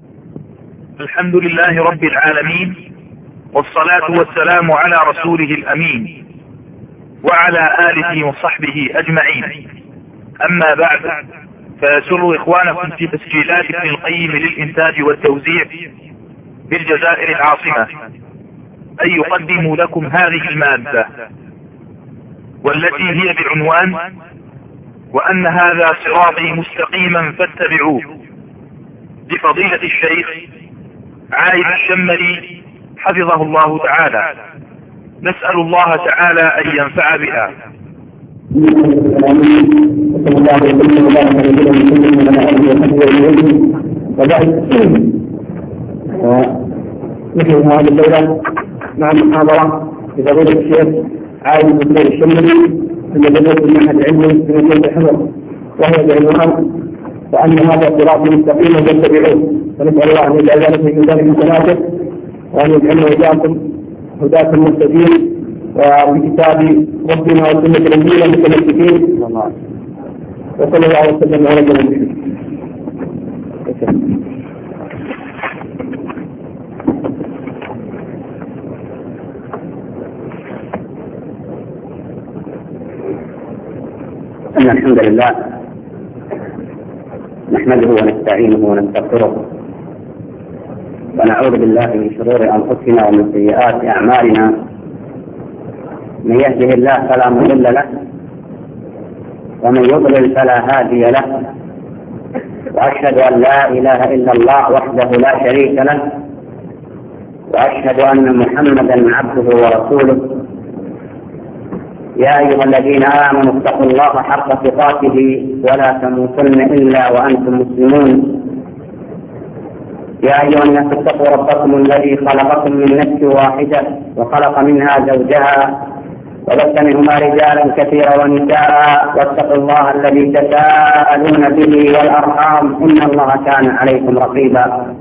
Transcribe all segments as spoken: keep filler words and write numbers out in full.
الحمد لله رب العالمين، والصلاة والسلام على رسوله الأمين وعلى آله وصحبه أجمعين. أما بعد، فيسر إخوانكم في تسجيلات ابن القيم للإنتاج والتوزيع بالجزائر العاصمة أن يقدموا لكم هذه المادة، والتي هي بعنوان وأن هذا صراطي مستقيما فاتبعوه، لفضيلة الشيخ عايد الشمري حفظه الله تعالى. نسأل الله تعالى أن ينفع بها. نحن هذه الليلة مع المحاضرة لفضيلة الشيخ عايد الشمري في مدرسة المعهد العلمي في مدينة الحمر، وهي بعنوان وأن هذا صراط مستقيم فاتبعوه. فنسأل الله أن يجعل ذلك في ميزان حسناته، وأن يجعلنا وإياكم هداة المهتدين وبكتاب ربنا وسنة نبينا المتمسكين، وصلى الله وسلم على نبينا محمد. إن الحمد لله نحمده ونستعينه ونستغفره، ونعوذ بالله من شرور أنفسنا ومن سيئات أعمالنا. من يهده الله فلا مضل له، ومن يضلل فلا هادي له، وأشهد أن لا إله إلا الله وحده لا شريك له، وأشهد أن محمدا عبده ورسوله. يا أيها الذين آمنوا اتقوا الله حق تقاته ولا تموتن إلا وأنتم مسلمون. يا أيها الناس اتقوا ربكم الذي خلقكم من نفس واحدة وخلق منها زوجها وبث منهما رجالا كثيرا ونساء، واتقوا الله الذي تساءلون به والأرحام إن الله كان عليكم رقيبا.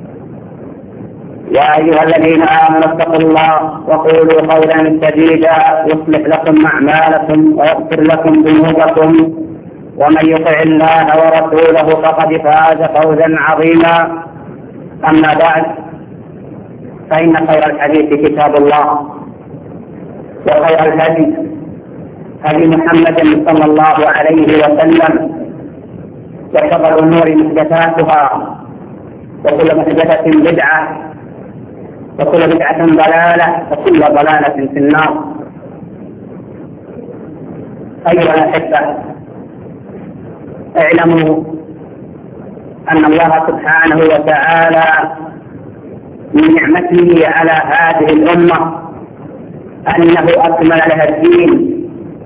يا أيها الذين آمنوا اتقوا الله وقولوا قولا سديدا يصلح لكم أعمالكم ويغفر لكم ذنوبكم، ومن يطع الله ورسوله فقد فاز فوزا عظيما. أما بعد، فإن خير الحديث كتاب الله، وخير الهدي هدي محمد صلى الله عليه وسلم، وشر الأمور محدثاتها، وكل محدثة بدعة، وكل بدعة ضلالة، وكل ضلالة في النار. أيها الأحبة، اعلموا أن الله سبحانه وتعالى من نعمته على هذه الأمة أنه أكمل لها الدين،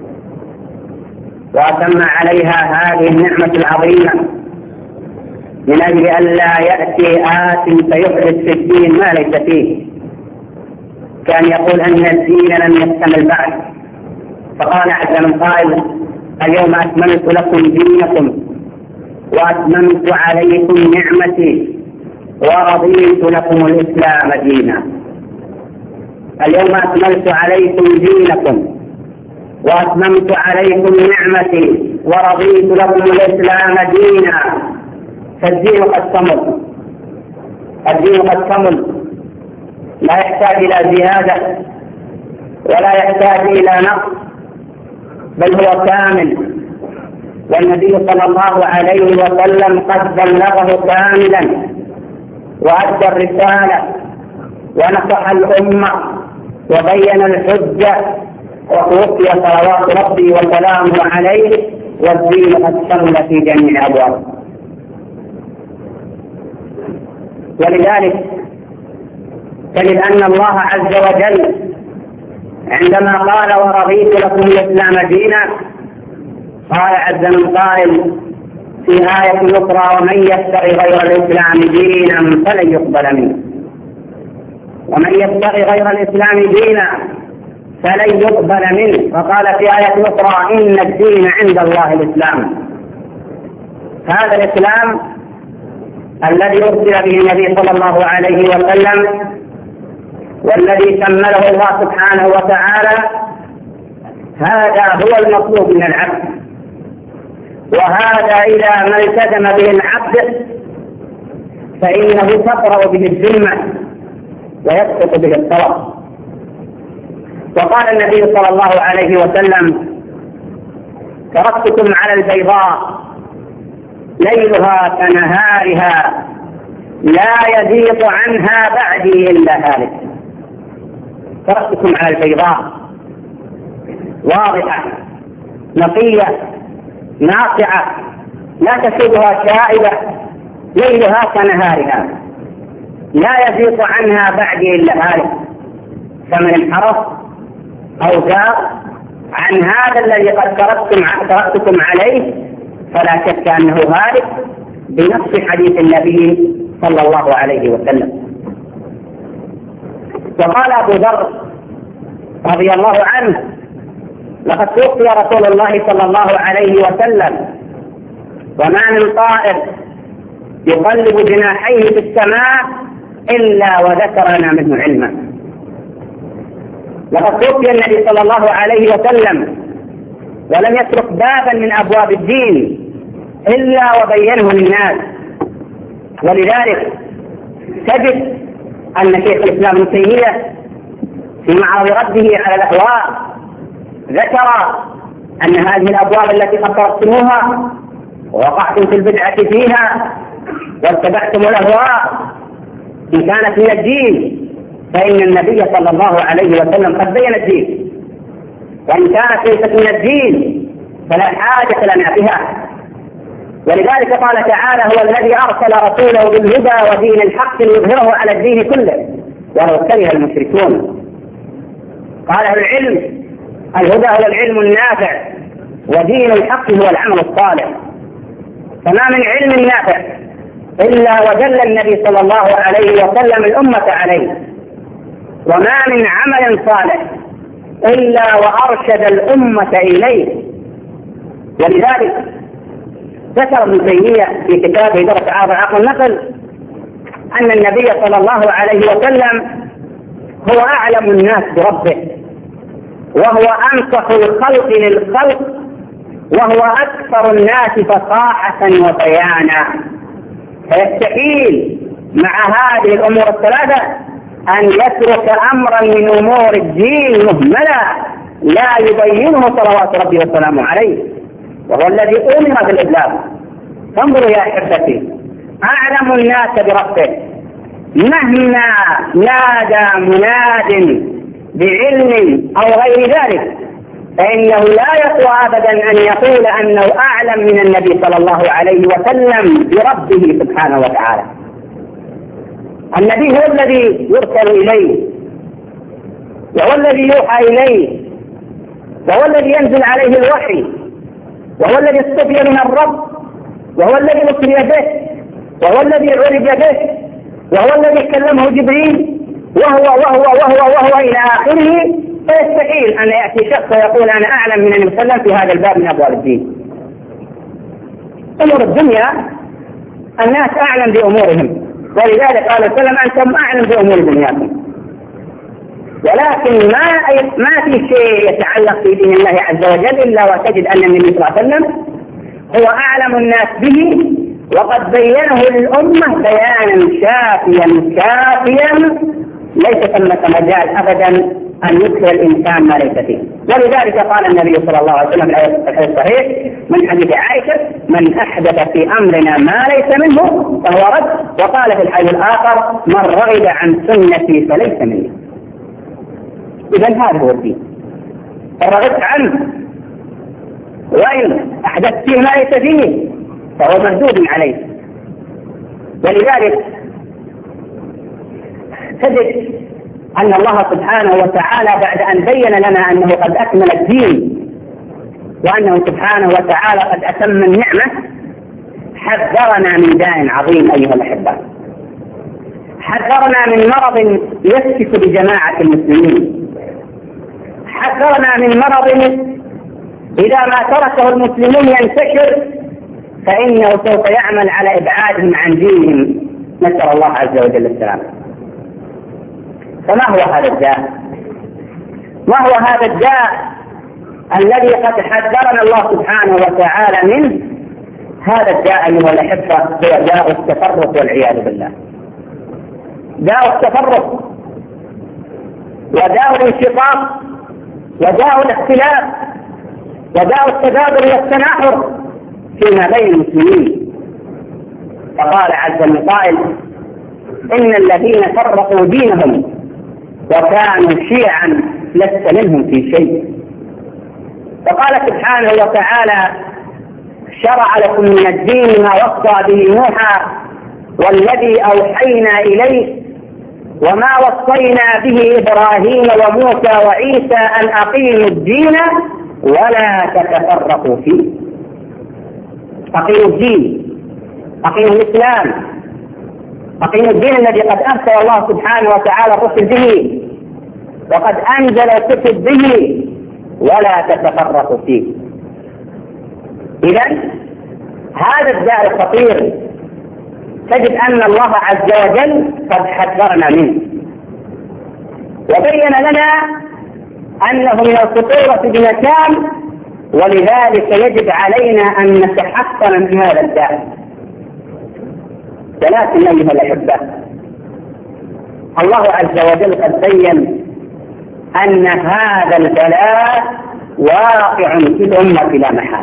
وأتم عليها هذه النعمة العظيمة من أجل أن لا يأتي آت فيحدث في الدين ما ليس فيه. كان يقول أن الدين لم يكتمل بعد، فقال عز من قائل: اليوم أكملت لكم دينكم وأتممت عليكم نعمتي ورضيت لكم الإسلام دينا. اليوم أكملت عليكم دينكم وأتممت عليكم نعمتي ورضيت لكم الإسلام دينا. فالدين قد كمل، الدين قد كمل، لا يحتاج إلى زيادة ولا يحتاج إلى نقص، بل هو كامل. والنبي صلى الله عليه وسلم قد بلغه كاملا وأدى الرسالة ونصح الأمة وبين الحجة، وتوفي صلوات ربي وسلامه عليه، والدين قد كمل في جميع أبوابه. ولذلك تجد أن الله عز وجل عندما قال ورضيت لكم الإسلام دينا، قال عز من قائل في آية أخرى: ومن يبتغي غير الإسلام دينا فلن يقبل منه. ومن يبتغي غير الإسلام دينا فلن يقبل منه. وقال في آية أخرى: إن الدين عند الله الإسلام. هذا الإسلام الذي أرسل به النبي صلى الله عليه وسلم، والذي كمله الله سبحانه وتعالى، هذا هو المطلوب من العبد. وهذا إذا ما التزم به العبد فإنه تقرأ به الذمة ويسقط به الطرف. وقال النبي صلى الله عليه وسلم: تركتكم على البيضاء ليلها كنهارها لا يزيغ عنها بعدي إلا هالك. تركتكم على البيضاء واضحة نقية ناصعة لا تسودها شائبة ليلها كنهارها لا يزيغ عنها بعدي إلا هالك. فمن انحرف أو زاغ عن هذا الذي قد تركتكم عليه فلا شك أنه هالك بنص حديث النبي صلى الله عليه وسلم. وقال أبو ذر رضي الله عنه: لقد توفي رسول الله صلى الله عليه وسلم وما من طائر يقلب جناحيه في السماء إلا وذكر لنا منه علما. لقد توفي النبي صلى الله عليه وسلم ولم يترك بابا من أبواب الدين إلا وبينه للناس. ولذلك تجد أن شيخ الإسلام ابن تيمية في معرض رده على الأهواء ذكر أن هذه الأبواب التي قد تركتموها ووقعتم في البدعة فيها واتبعتم الأهواء إن كانت من الدين فإن النبي صلى الله عليه وسلم قد بين الدين، وإن كانت ليست من الدين فلا حاجة لنا بها. ولذلك قال تعالى: هو الذي أرسل رسوله بالهدى ودين الحق ليظهره على الدين كله ولو كره المشركون. قال أهل العلم: الهدى هو العلم النافع ودين الحق هو العمل الصالح. فما من علم نافع إلا ودل النبي صلى الله عليه وسلم الأمة عليه، وما من عمل صالح إلا وأرشد الأمة إليه. ولذلك ذكر ابن تيمية في كتابه درس عرض عقل النقل أن النبي صلى الله عليه وسلم هو أعلم الناس بربه، وهو أنصح الخلق للخلق، وهو أكثر الناس فصاحة وبيانا. فيستحيل مع هذه الأمور الثلاثة أن يترك أمرا من أمور الدين مهملا لا يبينه صلوات ربي وسلامه عليه، وهو الذي أمر بالإبلاغ. فانظروا يا أحبتي، أعلم الناس بربه مهما نادى مناد بعلم أو غير ذلك فإنه لا يقوى أبدا أن يقول أنه أعلم من النبي صلى الله عليه وسلم بربه سبحانه وتعالى. النبي هو الذي يرسل إليه، وهو الذي يوحى إليه، وهو الذي ينزل عليه الوحي، وهو الذي استفي من الرب، وهو الذي أسري به، وهو الذي عرج به، وهو الذي كلمه جبريل، وهو وهو وهو وهو إلى آخره. فيستحيل أن يأتي شخص ويقول أنا أعلم من النبي صلى الله عليه وسلم في هذا الباب من أبواب الدين. أمور الدنيا الناس أعلم بأمورهم، ولذلك قال صلى الله عليه وسلم أنتم أعلم بأمور دنياكم. ولكن ما ما في شيء يتعلق في دين الله عز وجل إلا وتجد أن النبي صلى الله عليه وسلم هو أعلم الناس به، وقد بينه للأمة بيانا شافيا كافيا ليس ثمة مجال أبدا أن يدخل الإنسان ما ليس فيه. ولذلك قال النبي صلى الله عليه وسلم في الحديث الصحيح من حديث عائشة: من أحدث في أمرنا ما ليس منه فهو رد. وقال في الحديث الآخر: من رغب عن سنتي فليس مني. إذن هذا هو الدين، رغبت عنه، وإن أحدثت فيه ما ليس فيه فهو مردود عليه. ولذلك تجد أن الله سبحانه وتعالى بعد أن بين لنا أنه قد أكمل الدين وأنه سبحانه وتعالى قد أتم النعمة حذرنا من داء عظيم أيها الأحباء. حذرنا من مرض يسفك بجماعة المسلمين، حذرنا من مرض إذا ما تركه المسلمون ينتشر فإنه سوف يعمل على إبعادهم عن دينهم، نسأل الله عز وجل السلامة. فما هو هذا الداء؟ ما هو هذا الداء الذي قد حذرنا الله سبحانه وتعالى منه؟ هذا الداء أيها الأحبة هو داء التفرق والعياذ بالله، داء التفرق وداء الانشقاق وداء الاختلاف وداء التبادل والتناحر فيما بين المسلمين. فقال عز من قائل: إن الذين فرقوا دينهم وكانوا شيعا لست منهم في شيء. وقال سبحانه وتعالى: شرع لكم من الدين ما وصى به نوحا والذي أوحينا إليه وما وصينا به إبراهيم وموسى وعيسى أن أقيموا الدين ولا تتفرقوا فيه. أقيموا الدين، أقيموا الإسلام، أقيموا الدين الذي قد أرسل الله سبحانه وتعالى الرسل به وقد أنزل الكتب به ولا تتفرقوا فيه. إذن هذا الداء الخطير تجد أن الله عز وجل قد حذرنا منه وبين لنا أنه من الخطورة بمكان، ولذلك يجب علينا أن نتحصن من هذا الداء. ولكن أيها الأحبة، الله عز وجل قد بين أن هذا البلاء واقع في الأمة لا محالة،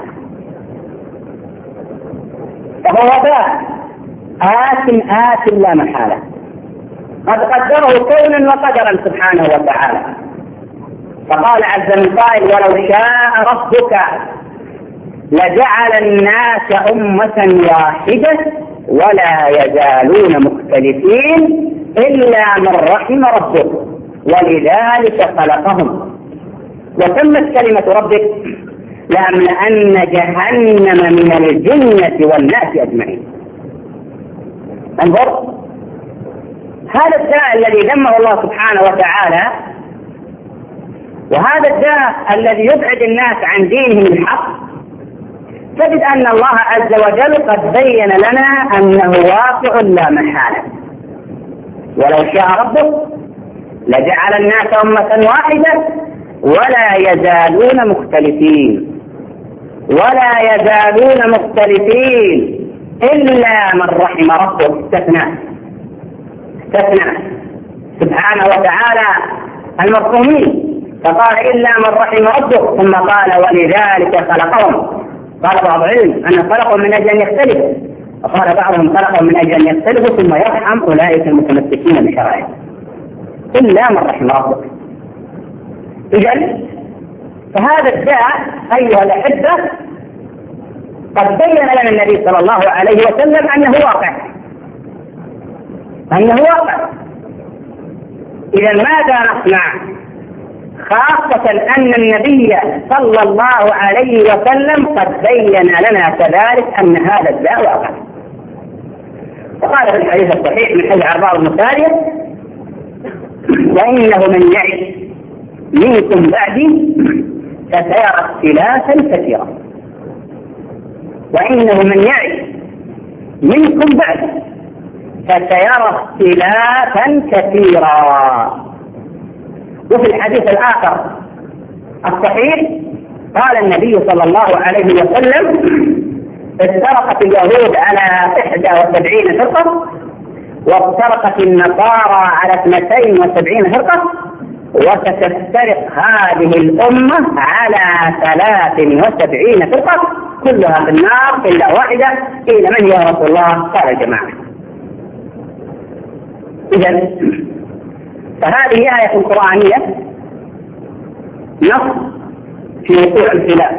فهو وباء آت آت لا محالة قد قدره كونا وقدرا سبحانه وتعالى. فقال عز من قائل: ولو شاء ربك لجعل الناس أمة واحدة ولا يزالون مختلفين إلا من رحم ربك ولذلك خلقهم وتمت كلمة ربك لأملأن جهنم من الجنة والناس أجمعين. انظر، هذا الداء الذي ذمه الله سبحانه وتعالى، وهذا الداء الذي يبعد الناس عن دينهم الحق، تجد أن الله عز وجل قد بين لنا أنه واقع لا محالة. ولو شاء ربك لجعل الناس أمة واحدة ولا يزالون مختلفين ولا يزالون مختلفين إلا من رحم ربك. استثناء استثناء سبحانه وتعالى المرحومين، فقال إلا من رحم ربك، ثم قال ولذلك خلقهم. قال بعض العلم أن خلقهم من أجل أن يختلفوا، وقال بعضهم خلقهم من أجل أن يختلفوا ثم يرحم أولئك المتمسكين بشرائعه إلا من رحم ربك. إذن فهذا الداء أيها الأحبة قد بين لنا النبي صلى الله عليه وسلم أنه واقع أنه واقع. إذا ماذا نصنع؟ خاصة أن النبي صلى الله عليه وسلم قد بين لنا كذلك أن هذا الداء واقع. وقال في الحديث الصحيح من حديث عرباض بن سارية: وإنه من يعش منكم بعدي فسيرى اختلافا كثيرا. وإنه من يعش منكم بعدي فسيرى اختلافا كثيرا. وفي الحديث الآخر الصحيح قال النبي صلى الله عليه وسلم: افترقت اليهود على إحدى وسبعين فرقة وافترقت النصارى على اثنتين وسبعين فرقة وستفترق هذه الأمة على ثلاث وسبعين فرقة كلها في النار إلا واحدة. قيل: من يا رسول الله؟ قال: جماعة. إذن فهذه آية قرآنية نص في وقوع الخلاف،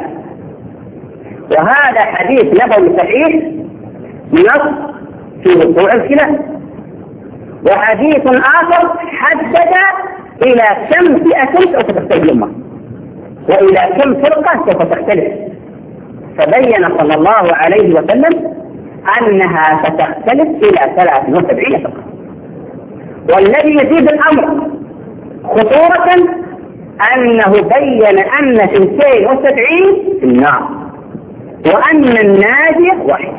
وهذا حديث نبوي صحيح نص في وقوع الخلاف، وحديث آخر حدد إلى كم فئة سوف تختلف الأمة وإلى كم فرقة سوف تختلف، فبين صلى الله عليه وسلم أنها ستختلف إلى ثلاث وسبعين فرقة. والذي يزيد الأمر خطورة أنه بين أن اثنتين وسبعين في النار وأن الناجية واحدة.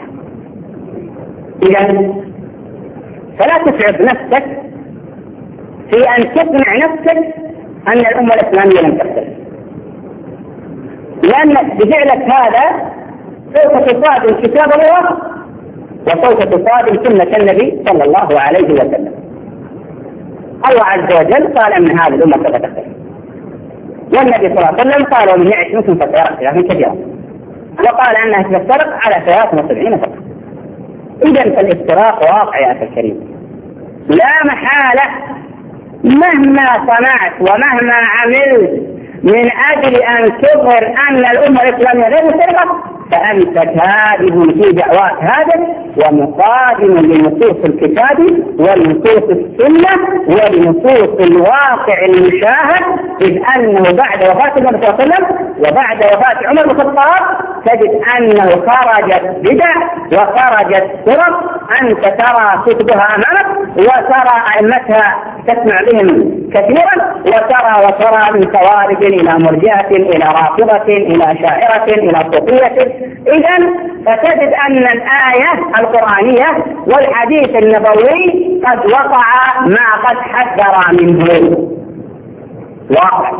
إذا فلا تسعف نفسك في أن تقنع نفسك أن الأمة الإسلامية لم تختلف، لأن بفعلك هذا سوف تصادم كتاب الله وسوف تصادم سنة النبي صلى الله عليه وسلم. الله عز وجل قال أن هذه الأمة سوف تختلف، والنبي صلى الله عليه وسلم قال ومن يعش منكم فسيرى اختلافا كثيرا، وقال أنها ستفترق على ثلاث وسبعين فرقة. إذا فالافتراق واقع يا أخي الكريم، لا محالة مهما صنعت ومهما عملت من أجل أن تظهر أن الأمة الإسلامية غير مفترقة فأنت كاذب في دعواك هذا ومقادم لنصوص الكتاب ولنصوص السنة ولنصوص الواقع المشاهد، إذ أنه بعد وفاة النبي صلى الله عليه وسلم وبعد وفاة عمر بن الخطاب تجد أنه خرجت بدع وخرجت فرق أنت ترى كتبها أمامك وترى أئمتها تسمع بهم كثيرا وترى وترى من خوارج إلى مرجئة إلى رافضة إلى شاعرة إلى صوفية. إذن فتجد أن الآية القرآنية والحديث النبوي قد وقع ما قد حذر منه واقع.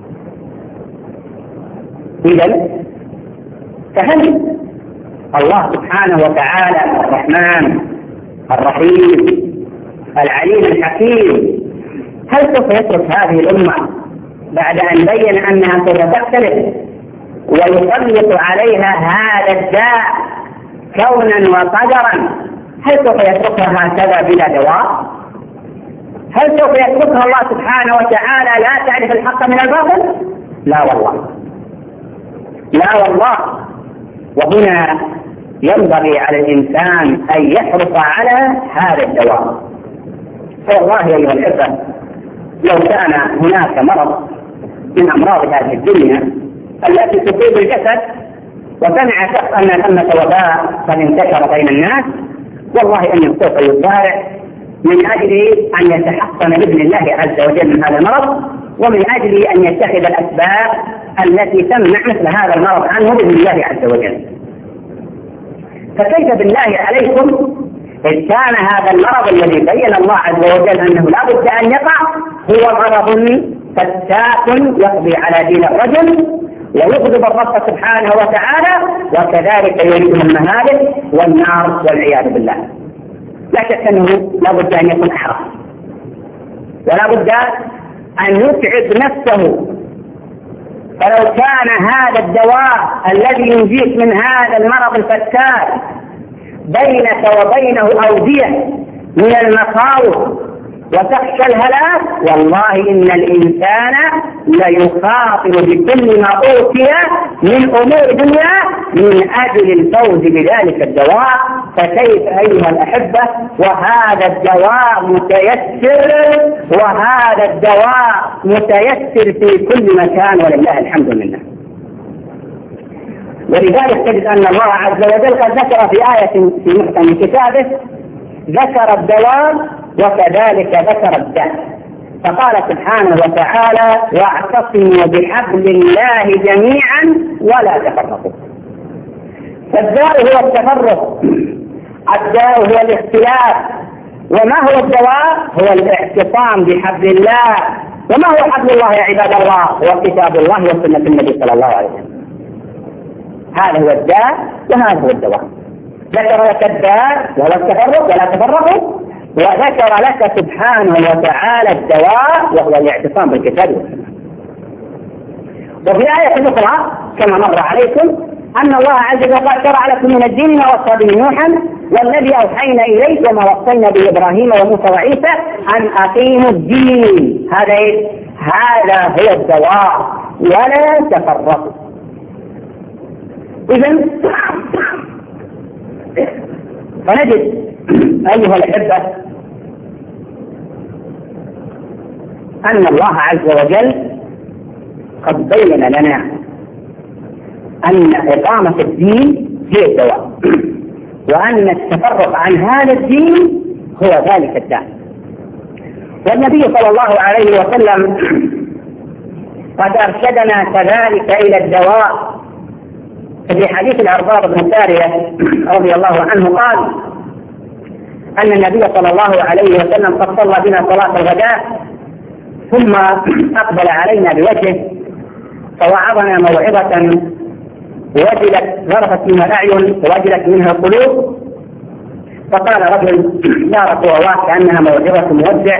إذن فهل الله سبحانه وتعالى الرحمن الرحيم العليم الحكيم هل سوف يترك هذه الأمة بعد أن بين أنها سوف تختلف ويسلط عليها هذا الداء كونا وقدرا؟ هل سوف يتركها هكذا بلا دواء؟ هل سوف يتركها الله سبحانه وتعالى لا تعرف الحق من الباطل؟ لا والله، لا والله. وهنا ينبغي على الإنسان أن يحرص على هذا الدواء. فوالله أيها الإخوة لو كان هناك مرض من أمراض هذه الدنيا التي تصيب الجسد وسمع شخص أن ثمة وباء قد انتشر بين الناس، والله أن سوف يسارع من أجل أن يتحصن بإذن الله عز وجل من هذا المرض، ومن أجل أن يتخذ الأسباب التي تمنع مثل هذا المرض عنه بإذن الله عز وجل. فكيف بالله عليكم إذ كان هذا المرض الذي بين الله عز وجل أنه لا بد أن يقع هو مرض فتاك يقضي على دين الرجل ويغضب الرب سبحانه وتعالى، وكذلك يريد المهالك والنار والعياذ بالله. لا شك أنه لا بد أن يكون أحرص ولا بد أن يتعب نفسه. فلو كان هذا الدواء الذي ينجيك من هذا المرض الفتاك بينك وبينه أودية من المخاوف وتخشى الهلاك، والله إن الإنسان ليخاطر بكل ما أوتي من أمور دنيا من أجل الفوز بذلك الدواء. فكيف أيها الأحبة وهذا الدواء متيسر، وهذا الدواء متيسر في كل مكان ولله الحمد لله. ولذلك تجد أن الله عز وجل قد ذكر في آية في محكم كتابه ذكر الدواء وكذلك ذكر الداء، فقال سبحانه وتعالى واعتصموا بحبل الله جميعا ولا تفرقوا. فالداء هو التفرق، الداء هو الاختلاف. وما هو الدواء؟ هو الاعتصام بحبل الله. وما هو حبل الله يا عباد الله؟ هو كتاب الله وسنة النبي صلى الله عليه وسلم. هذا هو الداء وهذا هو الدواء. ذكر لك الداء وهو التفرق ولا تفرقوا، وذكر لك سبحانه وتعالى الدواء وهو الاعتصام بالكتاب والسنة. وفي آية أخرى كما مر عليكم أن الله عز وجل قال شرع لكم من الدين ما وصى به نوحا والذي أوحينا إليك وما وصينا به إبراهيم وموسى وعيسى أن أقيموا الدين. هذا إيه؟ هذا هو الدواء ولا تفرقوا. إذن فنجد أيها الأحبة أن الله عز وجل قد بين لنا أن إقامة الدين هي الدواء، وأن التفرق عن هذا الدين هو ذلك الداء. والنبي صلى الله عليه وسلم قد أرشدنا كذلك إلى الدواء. في حديث العرباض بن سارية رضي الله عنه قال أن النبي صلى الله عليه وسلم قد صلى بنا صلاة الغداء ثم أقبل علينا بوجهه فوعظنا موعظة وجلت ذرفت منها الأعين ووجلت منها القلوب. فقال رجل: يا رسول الله كأنها موعظة مودع.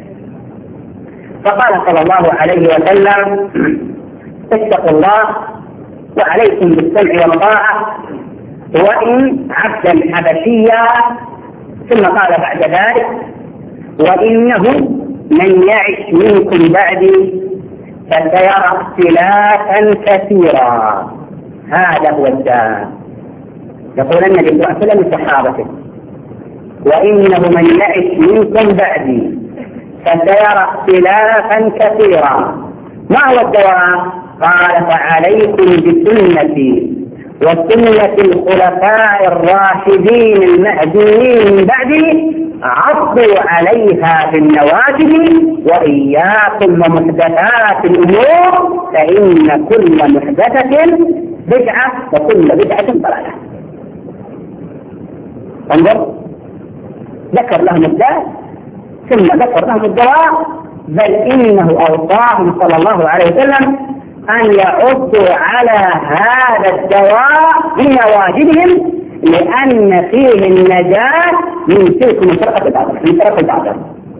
فقال صلى الله عليه وسلم: اتقوا الله وعليكم بالسمع والطاعة وإن عبدا حبشيا. ثم قال بعد ذلك: وإنه من يعش منكم بعدي فسيرى اختلافا كثيرا. هذا هو الداء. يقول النبي صلى الله عليه وسلم لصحابته: وإنه من يعش منكم بعدي فسيرى اختلافا كثيرا. ما هو الدواء؟ قال: فعليكم بسنتي وسنة الخلفاء الراشدين المهديين من بعدي عضوا عليها بالنواجذ وإياكم ومحدثات الأمور فإن كل محدثة بدعة وكل بدعة ضلالة. انظر، ذكر لهم الداء ثم ذكر لهم الدواء، بل إنه أوصاهم صلى الله عليه وسلم أن يعضوا على هذا الدواء بنواجذهم لأن فيه النجاة من تلك المفرقة الباطلة من فرق الباطل.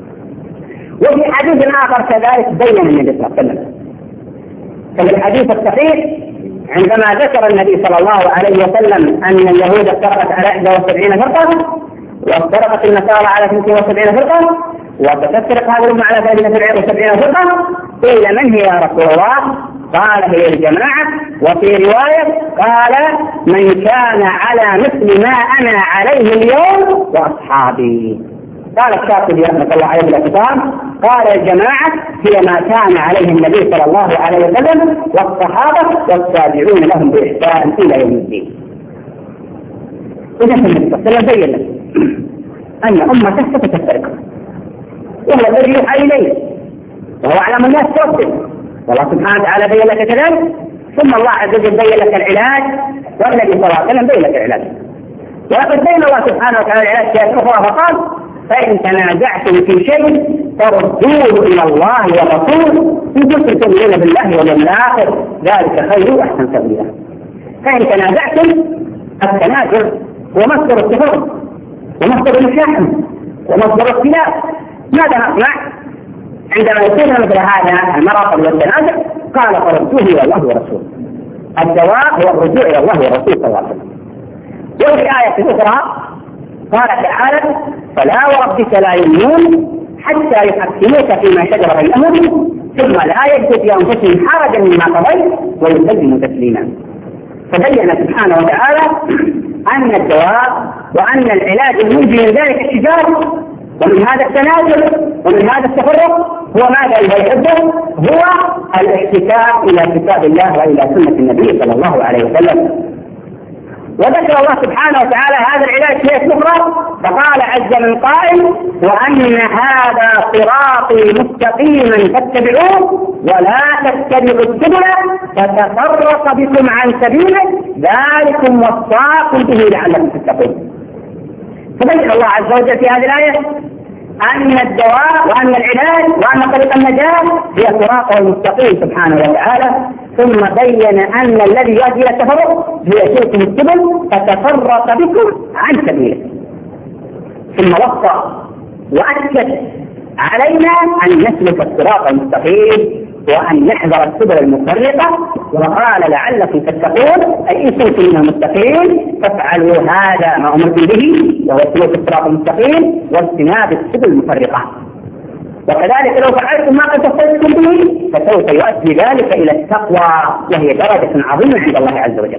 وفي حديث آخر كذلك بين النبي صلى الله عليه وسلم، ففي الحديث الصحيح عندما ذكر النبي صلى الله عليه وسلم أن اليهود افترقت على إحدى وسبعين فرقة وافترقت النصارى على اثنتين وسبعين فرقة وتفترق هذه الأمة على ثلاثة وسبعين فرقة، قيل: من هي يا رسول الله؟ قال: هي الجماعة. وفي رواية قال: من كان على مثل ما أنا عليه اليوم وأصحابي. قال الشاطبي رحمة الله عليه بالكتاب: قال: الجماعة هي ما كان عليه النبي صلى الله عليه وسلم والصحابة والتابعون لهم بإحسان إلى يوم الدين. إذا النبي صلى الله عليه وسلم بين لنا أن أمته ستفترق، وهو الذي يوحى إليه وهو أعلم الناس توصل، والله سبحانه وتعالى بين لك كذلك، ثم الله عز وجل بين لك العلاج، والنبي صلى الله عليه وسلم بين لك العلاج. ولقد بين الله سبحانه وتعالى العلاج في آية أخرى فقال: فإن تنازعتم في شيء فردوه إلى الله والرسول إن كنتم تؤمنون بالله واليوم الآخر ذلك خير وأحسن تأويلا. فإن تنازعتم، التنازع هو مصدر التفرق ومصدر المشاحن ومصدر الاختلاف. ماذا نصنع عندما يكون مثل هذا المرض والتنازع؟ قال: فردوه إلى الله ورسوله. الدواء هو الرجوع إلى الله ورسوله صلى الله عليه وسلم. وفي آية أخرى قال تعالى: فلا وربك لا يؤمنون حتى يحكموك فيما شجر بينهم ثم لا يجد في أنفسهم حرجا مما قضيت ويسلموا تسليما. فبين سبحانه وتعالى أن الدواء وأن العلاج المنجي من ذلك الشجار ومن هذا التنازل ومن هذا التفرق هو ماذا يحبه؟ هو الاحتكاك إلى كتاب الله وإلى سنة النبي صلى الله عليه وسلم. وذكر الله سبحانه وتعالى هذا العلاج في أخرى فقال عز من قائل: وأن هذا صراطي مستقيما فاتبعوه ولا تتبعوا السبل فتفرق بكم عن سبيله ذلكم وصاكم به لعلكم تتقون. فبين الله عز وجل في هذه الآية أن الدواء وأن العلاج وأن طريق النجاة هي صراطه المستقيم سبحانه وتعالى، ثم بين أن الذي يؤدي إلى التفرق هي شركم السبل فتفرق بكم عن سبيله. ثم وصى وأكد علينا أن نسلك الصراط المستقيم وأن نحذر السبل المفرقة، وقال: لعلكم تتقون، أي إن كنتم من المتقين فافعلوا هذا ما أمرتم به وهو سلوك الصراط المستقيم واجتناب السبل المفرقة. وكذلك لو فعلتم ما قد وصيتكم به فسوف يؤدي ذلك إلى التقوى وهي درجة عظيمة عند الله عز وجل.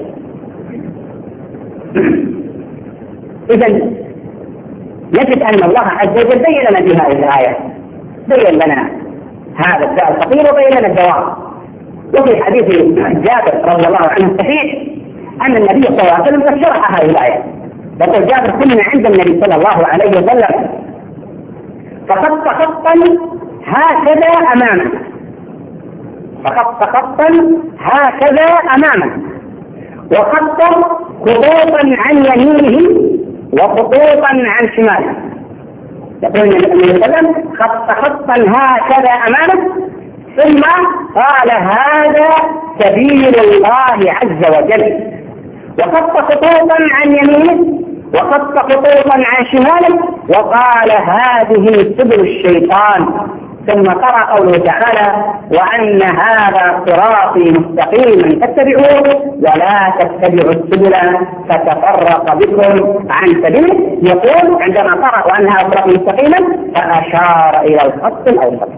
إذن نجد أن الله عز وجل بين لنا في هذه الآية، بين لنا هذا الداء الخطير وبين لنا الدواء. وفي حديث جابر رضي الله عنه الصحيح أن النبي صلى الله عليه وسلم قد شرح هذه الآية. يقول جابر: كنا عند النبي صلى الله عليه وسلم فخط خطا هكذا أمامه فخط خطا هكذا أمامه وخط خطوطا عن يمينه وخطوطا عن شماله. يقول النبي صلى الله عليه وسلم: خط خطا هكذا أمامه، ثم قال: هذا سبيل الله عز وجل وخط خطوطا عن يمينه وخط خطوطا عن شماله وقال هذه سبل الشيطان. ثم قرأ قوله تعالى وأن هذا صراطي مستقيما فاتبعوه ولا تتبعوا السبل فتفرق بكم عن سبيله. يقول عندما قرأ وأن هذا صراطي مستقيما فأشار إلى الخط الأوسط.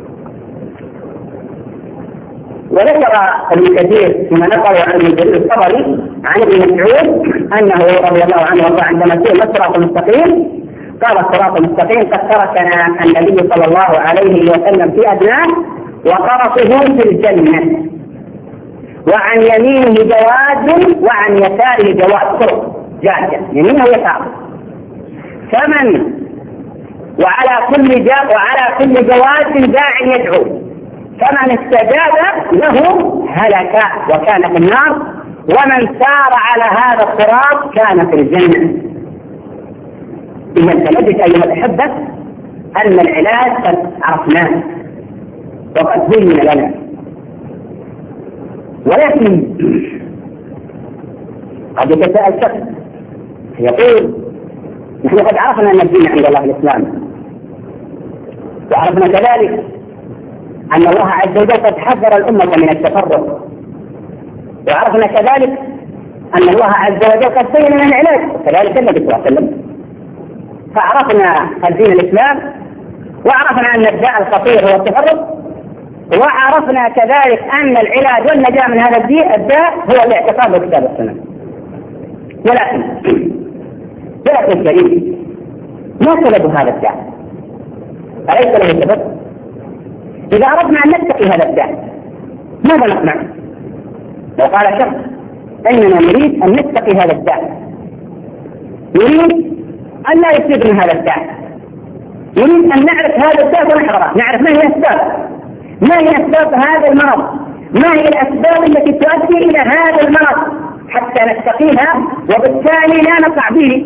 وذكر ابن كثير فيما نقل عن ابن جرير الطبري عن ابن مسعود أنه رضي الله عنه وارضاه عندما سئل ما الصراط المستقيم قال الصراط المستقيم قد تركنا النبي صلى الله عليه وسلم في أدناه وطرفه في الجنة وعن يمينه جواز وعن يساره جواز طرق جاهزة يمينه ويساره. فمن وعلى كل جا وعلى كل جواز داع يدعو فمن استجاب له هلك وكان في النار ومن سار على هذا الصراط كان في الجنة. إذا فنجد أيها الأحبة أن العلاج قد عرفناه وقد بين لنا، ولكن قد يتساءل شخص يقول نحن قد عرفنا أن الدين عند الله الإسلام، وعرفنا كذلك أن الله عز وجل قد حذر الأمة من التفرق، وعرفنا كذلك أن الله عز وجل قد بين لنا العلاج وكذلك النبي صلى الله عليه وسلم. فعرفنا الدين الإسلام وعرفنا أن الداء الخطير هو التفرق، وعرفنا كذلك أن العلاج والنجاة من هذا الداء هو الاعتقاد بكتاب السنة. ولكن ولكن الكريم ما سبب هذا الداء؟ أليس له سبب؟ إذا أردنا أن نتقي هذا الداء ماذا نصنع؟ لو قال شخص إننا نريد أن نتقي هذا الداء، نريد أن لا يصيب من هذا الداء، نريد أن نعرف هذا الداء ونحضره، نعرف ما هي أسباب ما هي أسباب هذا المرض، ما هي الأسباب التي تؤدي إلى هذا المرض حتى نتقيها وبالتالي لا نقع به.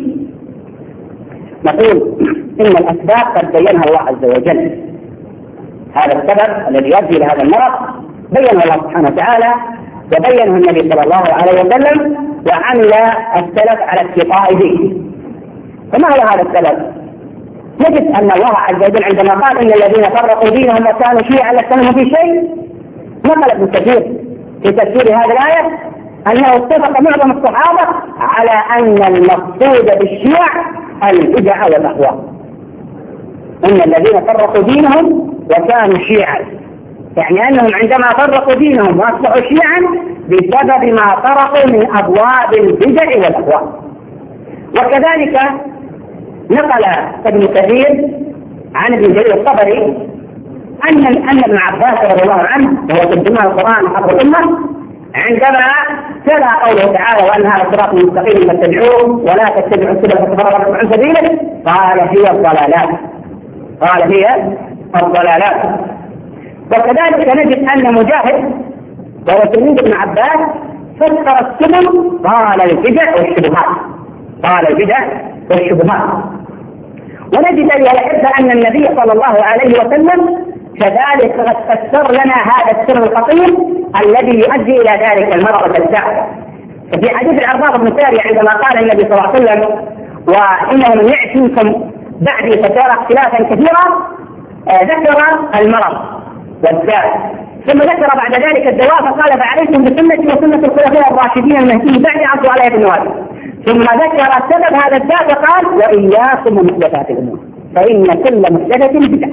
نقول إن الأسباب قد بينها الله عز وجل. هذا السبب الذي يؤدي إلى هذا المرض بينه الله سبحانه وتعالى وبينه النبي صلى الله عليه وسلم وعمل السلف على اتقاء به. فما هو هذا السبب؟ نجد أن الله عز وجل عندما قال إن الذين فرقوا دينهم وكانوا شيعا لست منهم في شيء، نقل ابن كثير في تفسير هذه الآية أنه اتفق معظم الصحابة على أن المقصود بالشيع البدع والأهواء. إن الذين فرقوا دينهم وكانوا شيعا، يعني أنهم عندما فرقوا دينهم وأصبحوا شيعا بسبب ما طرقوا من أبواب البدع والأهواء. وكذلك نقل ابن كثير عن ابن جرير الطبري أن أن ابن عباس رضي الله عنه وهو ترجمان القرآن حفظ الأمة عندما تلا قوله تعالى وأن هذا صراط مستقيم فاتبعوه ولا تتبعوا السبل فتفرق بكم عن سبيله قال هي الضلالات، قال هي الضلالات. وكذلك نجد أن مجاهد وهو تلميذ ابن عباس فسر السبل قال البدع والشبهات، قال البدع والشبهات. ونجد أيها الأحبة أن النبي صلى الله عليه وسلم كذلك قد فسر لنا هذا السر الخطير الذي يؤدي إلى ذلك المرض الداء. ففي حديث العرباض بن سارية عندما قال النبي صلى الله عليه وسلم وإنه من يعش منكم بعدي فسيرى اختلافا كثيرا، ذكر المرض والداء ثم ذكر بعد ذلك الدواء فقال فعليكم بسنتي وسنة الخلفاء الراشدين المهديين بعد عضوا عليها بالنواجذ. ثم ذكر سبب هذا الداء فقال وإياكم ومحدثات الأمور فإن كل محدثة بدعة.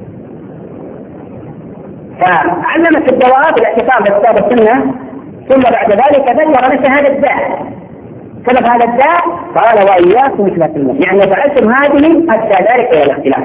فعلمت الدواء بالاعتقاد بكتاب السنة ثم بعد ذلك ذكر لك هذا الداء، سبب هذا الداء قال وإياكم ومحدثات الأمور، يعني فعلتم هذه حتى ذلك إلى الاختلاف.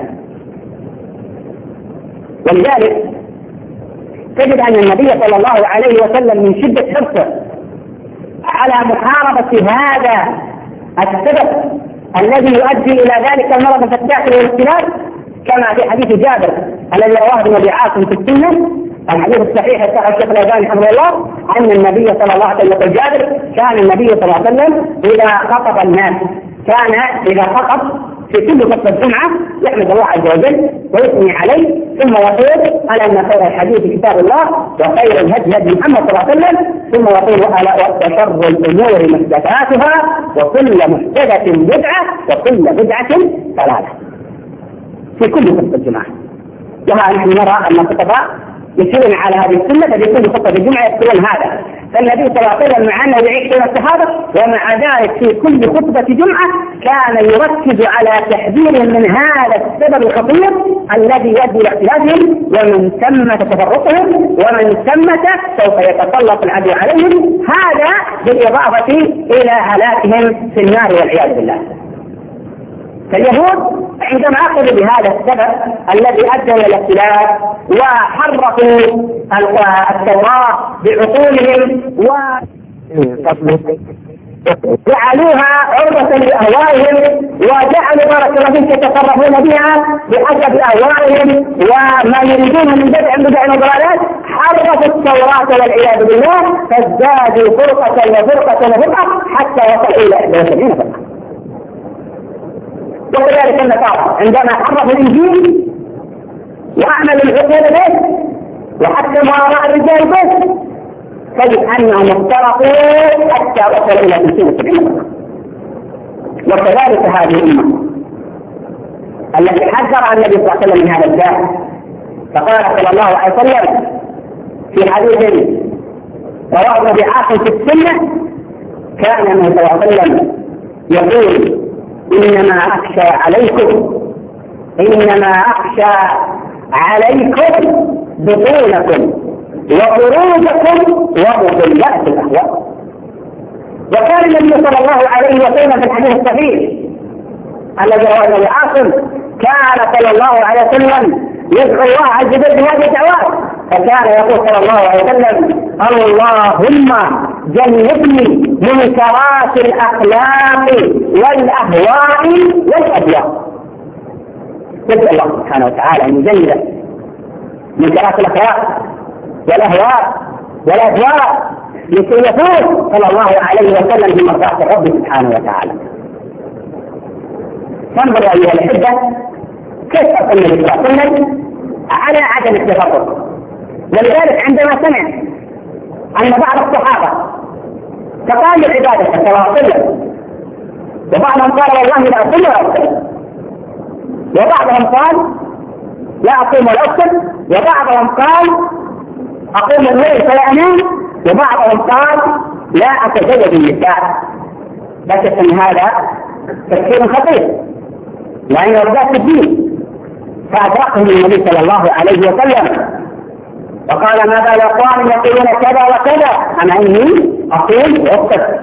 ولذلك تجد أن النبي صلى الله عليه وسلم من شدة حرصه على محاربة هذا السبب الذي يؤدي إلى ذلك المرض الفتاح والاختلاف كما في حديث جابر الذي رواه ابن أبي عاصم في السنة، الحديث الصحيح الشيخ الألباني حفظه الله أن النبي صلى الله عليه وسلم يقول جابر كان النبي صلى الله عليه وسلم إذا خطب الناس كان إذا خطب في كل خطبة الجمعة يحمد الله عز وجل ويثني عليه، ثم يقول ألا إن خير الحديث كتاب الله وخير الهدي هدي محمد صلى الله عليه وسلم، ثم يقول ألا وشر الأمور محدثاتها وكل محدثة بدعة وكل بدعة ضلالة في كل خطبة الجمعة. وها نحن نرى أن الخطباء يسيرون على هذه السنة، ففي كل خطبة الجمعة يذكرون هذا. فالنبي صلى الله عليه وسلم مع أنه يعيش بين الصحابة ومع ذلك في كل خطبة جمعة كان يركز على تحذيرهم من هذا السبب الخطير الذي يؤدي إلى اختلافهم، ومن ثم تفرقهم، ومن ثم سوف يتسلط العدو عليهم، هذا بالإضافة إلى هلاكهم في النار والعياذ بالله. فاليهود عندما أخذوا بهذا السبب الذي أدى إلى الاختلاف وحرفوا التوراة بعقولهم وجعلوها عرضة لأهوائهم، وجعلوا بارك الله فيك يتصرفون بها بحسب أهوائهم وما يريدون من بدع بدع وضلالات، حرفوا التوراة والعياذ بالله، فازدادوا فرقة وفرقة وفرقة حتى وصلوا إلى إحدى وسبعين فرقة. وكذلك النصارى عندما حرفوا الإنجيل وأعملوا العقول به وحكموا آراء الرجال به، تجد أنهم افترقوا حتى وصلوا إلى خمسين وسبعين. وكذلك هذه الأمة التي حذر النبي صلى الله عليه وسلم من هذا الداء، فقال صلى الله عليه وسلم في حديث رواه ابن أبي عاصم في السنة، كان النبي صلى الله عليه وسلم يقول إنما أخشى عليكم إنما أخشى عليكم بطونكم وخروجكم ومضلات الأهواء. وكان النبي صلى الله عليه وسلم في الحديث الصحيح الذي رواه ابن عاصم كان صلى الله عليه وسلم يدعو الله عز وجل بهذه الدعوات، فكان يقول صلى الله عليه وسلم اللهم جنبني منكرات الأخلاق والأهواء والأدواء. يدعو الله سبحانه وتعالى أن يجنب منكرات الأخلاق والأهواء والأدواء لكي يفوز صلى الله عليه وسلم بمرضاة الرب سبحانه وتعالى. فانظروا أيها الأحبة كيف أصل النبي صلى الله عليه وسلم على عدم التفرق. ولذلك عندما سمع أن بعض الصحابة تقال العبادة صلى الله عليه وسلم، وبعضهم قال والله لا أصوم ولا أفطر، وبعضهم قال لا أصوم ولا أفطر، وبعضهم قال أقوم الليل فلا أنام، وبعضهم قال لا أتزوج النساء. لا شك أن هذا تفسير خطير لأن رجاء الدين. فأدركهم النبي صلى الله عليه وسلم وقال ما بال أقوام يقولون كذا وكذا، أنا إني أقول وأفطر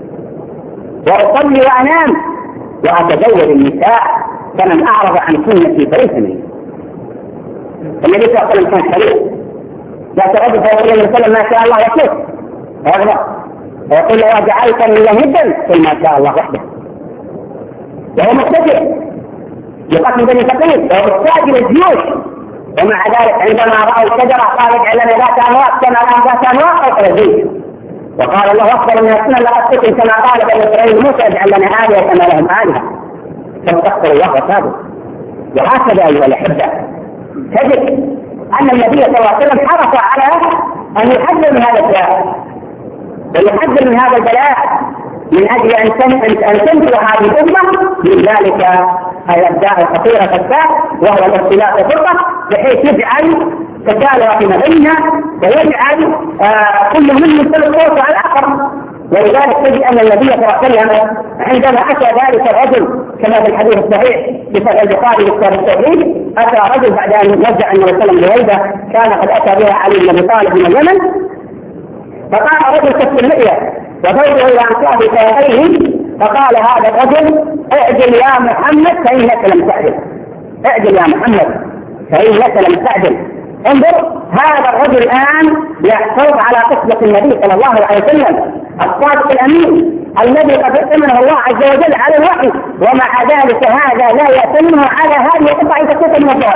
وأصلي وأنام وأتزوج النساء، فمن أعرض عن سنتي فليس مني. النبي صلى الله عليه وسلم كان حريص لا تغضب فيقول النبي صلى الله عليه وسلم ما شاء الله وكيف هذا، ويقول له وجعلتني يهدا قل ما شاء الله وحده، وهو متفق يقاتل بني ثقيف وهو مستعجل الجيوش، ومع ذلك عندما رأوا الشجرة قال اجعل لنا ذات أنواع كما الآن ذات أنواع أو الجيش، وقال الله أكبر من السنة لأتقن كما قال بني إسرائيل موسى اجعل لنا آلهة كما لهم آلهة، فاستغفر الله وتابوا. وهكذا أيها الأحبة تجد أن النبي صلى الله عليه وسلم حرص على أن يحذر من هذا الداء ويحذر من هذا البلاء من أجل أن تنجو هذه الأمة من ذلك الداء الخطير الداء وهو الاختلاف والفرقة، بحيث يجعل تكالؤ فيما بينها ويجعل آه كل منهم يسلط صوته على الآخر. ولذلك تجد أن النبي صلى الله عليه وسلم عندما أتى ذلك الرجل كما في الحديث الصحيح في صحيح البخاري في التوحيد، أتى رجل بعد أن وزع النبي صلى الله عليه وسلم بهيبة كان قد أتى بها علي بن أبي طالب من اليمن، فقال رجل كف اللحية وضوءه إلى أنصاف ساقيه، فقال هذا الرجل اعجل يا محمد فإنك لم تعجل، اعجل يا محمد فإنك لم تعجل. انظر هذا الرجل الآن يحتوي على قصة النبي صلى الله عليه وسلم الصادق الأمين الذي قد ائتمنه الله عز وجل على الوحي، ومع ذلك هذا لا يأتمنه على هذه القطعة كثيرة من الدار.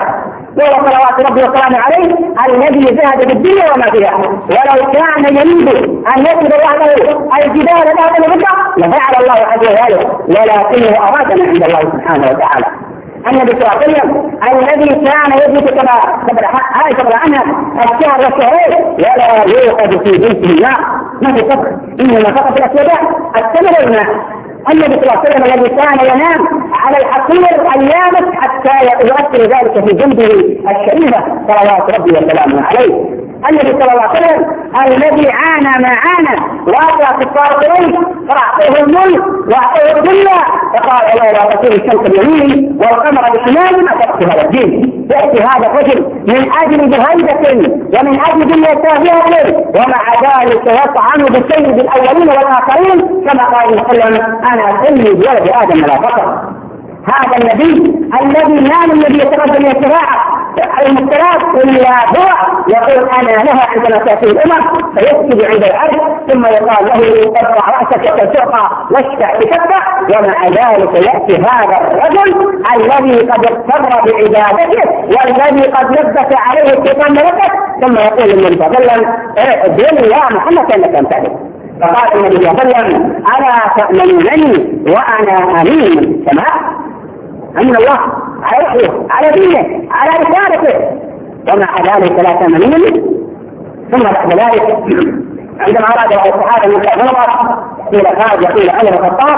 وهو صلوات ربي وسلامه عليه الذي زهد بالدنيا وما فيها، ولو كان يريد ان يكتب وحده الجبال ذهبا وفضة لفعل الله عز وجل، ولكنه اراد من عند الله سبحانه وتعالى. النبي صلى الله عليه وسلم الذي كان يجلس كما هاي قبل عنها الشهر والشهرين ولا يوقد في جنسه الماء، ما في فقر، انما فقط الاسوداء التمر والماء. النبي صلى الله عليه وسلم الذي كان ينام على الحصير اليابس حتى يؤثر ذلك في جنبه الشريفه صلوات ربي وسلامه عليه. النبي صلى الله عليه وسلم الذي عانى ما عانى واقع كفار قريش فاعطوه الملك واعطوه الدنيا فقال الله لا تكون الشمس اليمين والقمر بشمال اتقت هذا الدين. ياتي هذا الرجل من اجل بهيبه ومن اجل دنيا تافهه ومع ذلك يطعن بسيد الاولين والاخرين كما قال النبي صلى الله عليه وسلم انا سيد ولد ادم لا فقر. هذا النبي الذي ما من النبي يتقدم الشفاعه المفترات الا هو يقول انا لها عندما تاتي الامم فيسجد عند العرش ثم يقال له ارفع راسك كالشرطه واشفع بشفع، ومع ذلك ياتي هذا الرجل الذي قد اضطر بعبادته والذي قد لبس عليه الشيطان ملكه ثم يقول للنبي صلى الله عليه وسلم ادعي يا محمد كانك امتلك. فقال النبي صلى الله عليه وسلم الا تامنونني وانا امين من السماء، امن الله على وحيه على دينه على رسالته، ومع ذلك لا تامنونني. ثم بعد ذلك عندما اراد الصحابه من العمر قيل خالد وقيل عمر الخطاب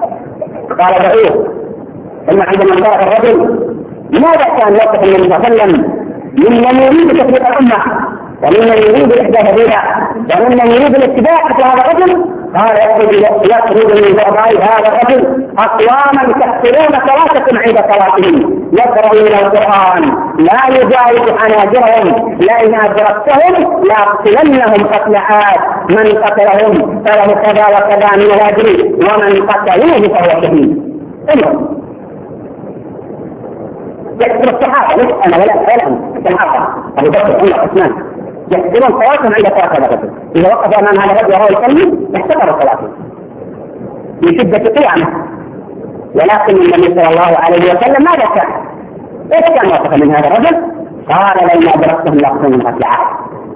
قال دعوه. ثم عندما انطلق الرجل ماذا كان يوقف النبي صلى الله عليه وسلم ممن يريد تفريق الامه وممن يريد الاحداث بها وممن يريد الاتباع في هذا الرجل؟ قال يخرج من بعض هذا الرجل اقواما تحسرون صلاتكم عند صلاتهم يقرؤون القران لا يجاوز حناجرهم لئن ادركتهم لاقتلنهم قتل عاد من قتلهم فله كذا وكذا من الاجر ومن قتلوه فهو شهيد. يحسب الصحابه مش انا ولا ولا الصحابه ابو بكر عمر عثمان يحسبون صلاتهم عند صلاه هذا الرجل، اذا وقف امام هذا الرجل وهو يصلي احتقر صلاته من شده قيامه. ولكن النبي صلى الله عليه وسلم ماذا كان؟ ايش كان موقفا من هذا الرجل؟ قال لئن ادركتهم لاقتلهم قتل عاد.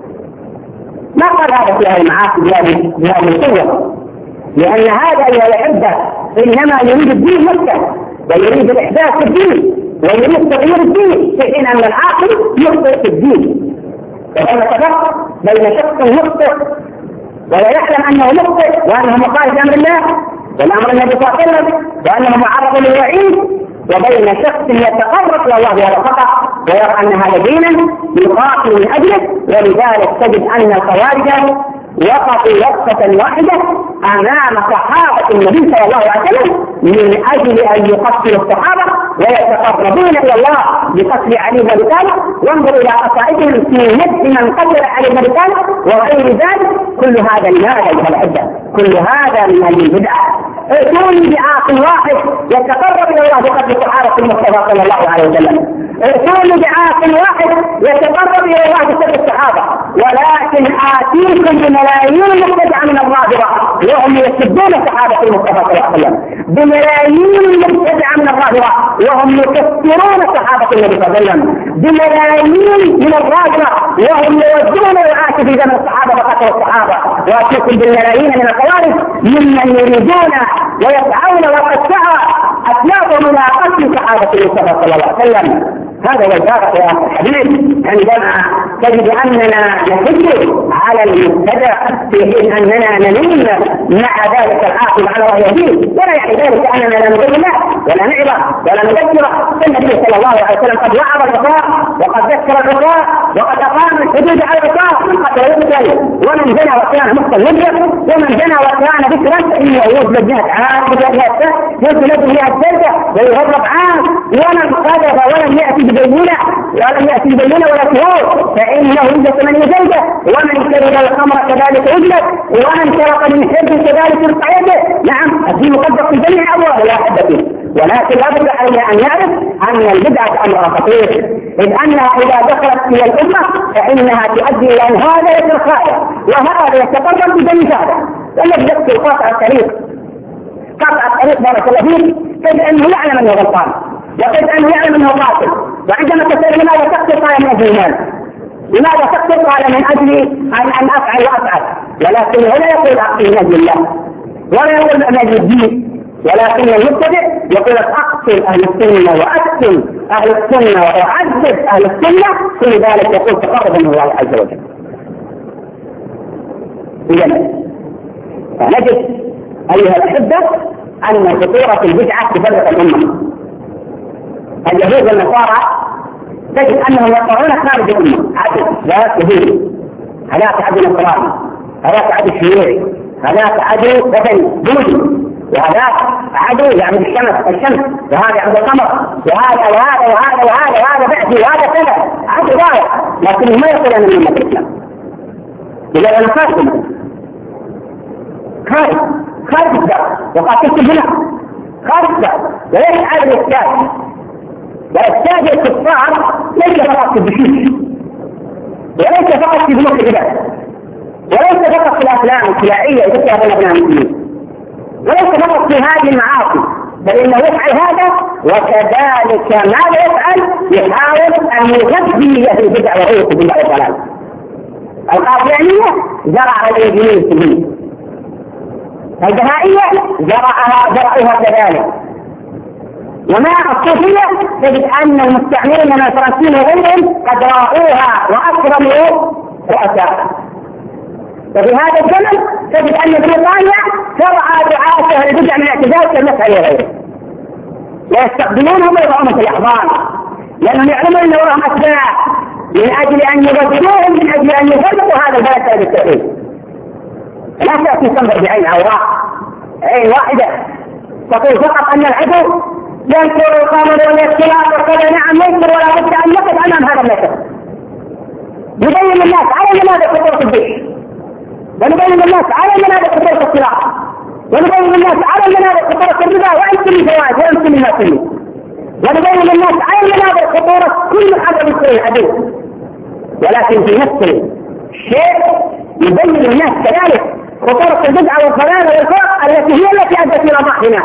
ما قال هذا في هذه المعاصي بهذه القوه، لان هذا ايها الاحبه انما يريد الدين نفسه ويريد الاحداث في الدين ويريد تغيير الدين، في حين ان العاقل يخطئ في الدين. وأن تفرق بين شخص مخطئ ولا يعلم أنه مخطئ وأنه مخالف لأمر الله والأمر النبي صلى الله عليه وسلم وأنه معرض للوعيد، وبين شخص يتقرب إلى الله بهذا الخطأ ويرى أن هذا دينا يقاتل من أجله. ولذلك تجد أن الخوارج وقفوا وقفة واحدة أمام صحابة النبي صلى الله عليه وسلم من أجل أن يقتلوا الصحابة ويتقربون إلى الله بقتل علي بن أبي طالب. وانظروا إلى قصائدهم في نفس من قتل علي بن أبي طالب وغير ذلك. كل هذا لماذا أيها الأحبة؟ كل هذا من البدعة. ائتوني بعاقل واحد يتقرب إلى الله بقتل صحابة المصطفى صلى الله عليه وسلم. ائتوني بعاقل واحد يتقرب إلى الله بقتل الصحابة. ولكن آتيكم بملايين مبتدعة من الرافضة وهم يسبون صحابة المصطفى صلى الله عليه وسلم، بملايين مبتدعة من الرافضة وهم يكفرون صحابة النبي صلى الله عليه وسلم، بملايين من الرافضة وهم يوجهون الرعاة في زمن الصحابة وقتل الصحابة. وآتيكم بالملايين من الخوارج ممن يريدون ويسعون وقد سعى أسلافهم إلى قتل صحابة المصطفى صلى الله عليه وسلم. هذا هو الفارق يا أخي الحبيب، عندما تجد أننا نحج على المبتدع في حين أننا نلين مع ذلك العاقل على رأي الدين، ولا يعني ذلك أننا لا نقول له ولا نعظه ولا نذكره. النبي صلى الله عليه وسلم قد وعظ العصاة وقد ذكر العصاة وقد أقام الحدود على العصاة من قتل يقتل، ومن زنى وكان مخطئا يجرم، ومن زنى وكان ذكرا فإنه يوجد جهة عام وجهة يوجد جهة الثالثة ويغضب عام، ومن قذف ولم يأتي ببينة ولم يأتي ببينة ولا شهور فإنه يجلس من يجلده، ومن شرب الخمر كذلك يجلد، ومن سرق من حرب كذلك يقطع يده. نعم الدين مقدس في جميع أبواب لا حد فيه، ولكن لا بد علينا أن يعرف أن البدعة أمر خطير، إذ أنها إذا دخلت إلى الأمة فإنها تؤدي إلى أن هذا يصير خائر وهذا يتقرب بجميع هذا. ولم يذكر قاطع الطريق قاطع الطريق بارك الله فيك، تجد أنه يعلم أنه غلطان وتجد أنه يعلم أنه قاتل وعندما تسأل لماذا تقتل قال من أجل المال، لماذا تقتل قال من أجل أن أن أفعل وأفعل، ولكن هنا يقول أقتل من أجل الله ولا يقول من أجل الدين، ولكن المبتدع يقول أقتل أهل السنة وأقتل أهل السنة وأعذب أهل السنة، كل ذلك يقول تقرب من الله عز وجل. إذن فنجد أيها الأحبة أن خطورة البدعة تفرق الأمة. اليهود والنصارى تجد أنهم يقعون خارج الأمة عدل، لا يهودي، هذاك عدو نصراني، هذاك عدو شيوعي، هذاك عدو وثني بوذي، وهذاك عدو يعبد الشمس الشمس، وهذا يعبد القمر، وهذا وهذا وهذا وهذا وهذا بعثي وهذا كذا، عدو ضايع، لكنه ما يقول أنا من أمة الإسلام. إذا أنا خارج خارج خارج الدار وقاتلت هنا خارج الدار، وليس على الإسلام. وإفساد الكفار ليس فقط في البشيش، وليس فقط في بنوك العباد، وليس فقط في الأفلام الخلاعية التي يفعلها أبناء المسلمين، وليس فقط في هذه المعاصي، بل إنه يفعل هذا وكذلك ماذا يفعل؟ يحاول أن يغذي أهل البدع وغيره البدع والضلال. القاديانية زرع الإنجيل السنين، البهائية زرعها زرعها كذلك، ومع الصوفية تجد أن المستعمرين من الفرنسيين وغيرهم قد رأوها وأكرموا رؤساء. وفي هذا الزمن تجد أن بريطانيا ترعى دعاة البدع من الاعتزال كالمسعى وغيره، ويستخدمونهم ويضعون في الأحضان، لأنهم يعلمون أن وراهم أتباع من أجل أن يغذوهم، من أجل أن يغذوا هذا البلد بالتوحيد. لا تأتي تنظر بعين عوراء، عين واحدة تقول فقط أن العدو ينكر القانون والاختلاف وكذا. نعم ينكر، ولا بد أن يقف أمام هذا النكر، نبين الناس على منابع خطورة الجيش، ونبين الناس على منابع خطورة السلاح، ونبين الناس على منابع خطورة الربا وأن كل فوائد وأن كل ما فيه، ونبين الناس على منابع خطورة كل حاجة من العدو. ولكن في نفس الشيء يبين الناس كذلك خطورة البدعة والضلال والفرق التي هي التي أدت إلى ضعفنا.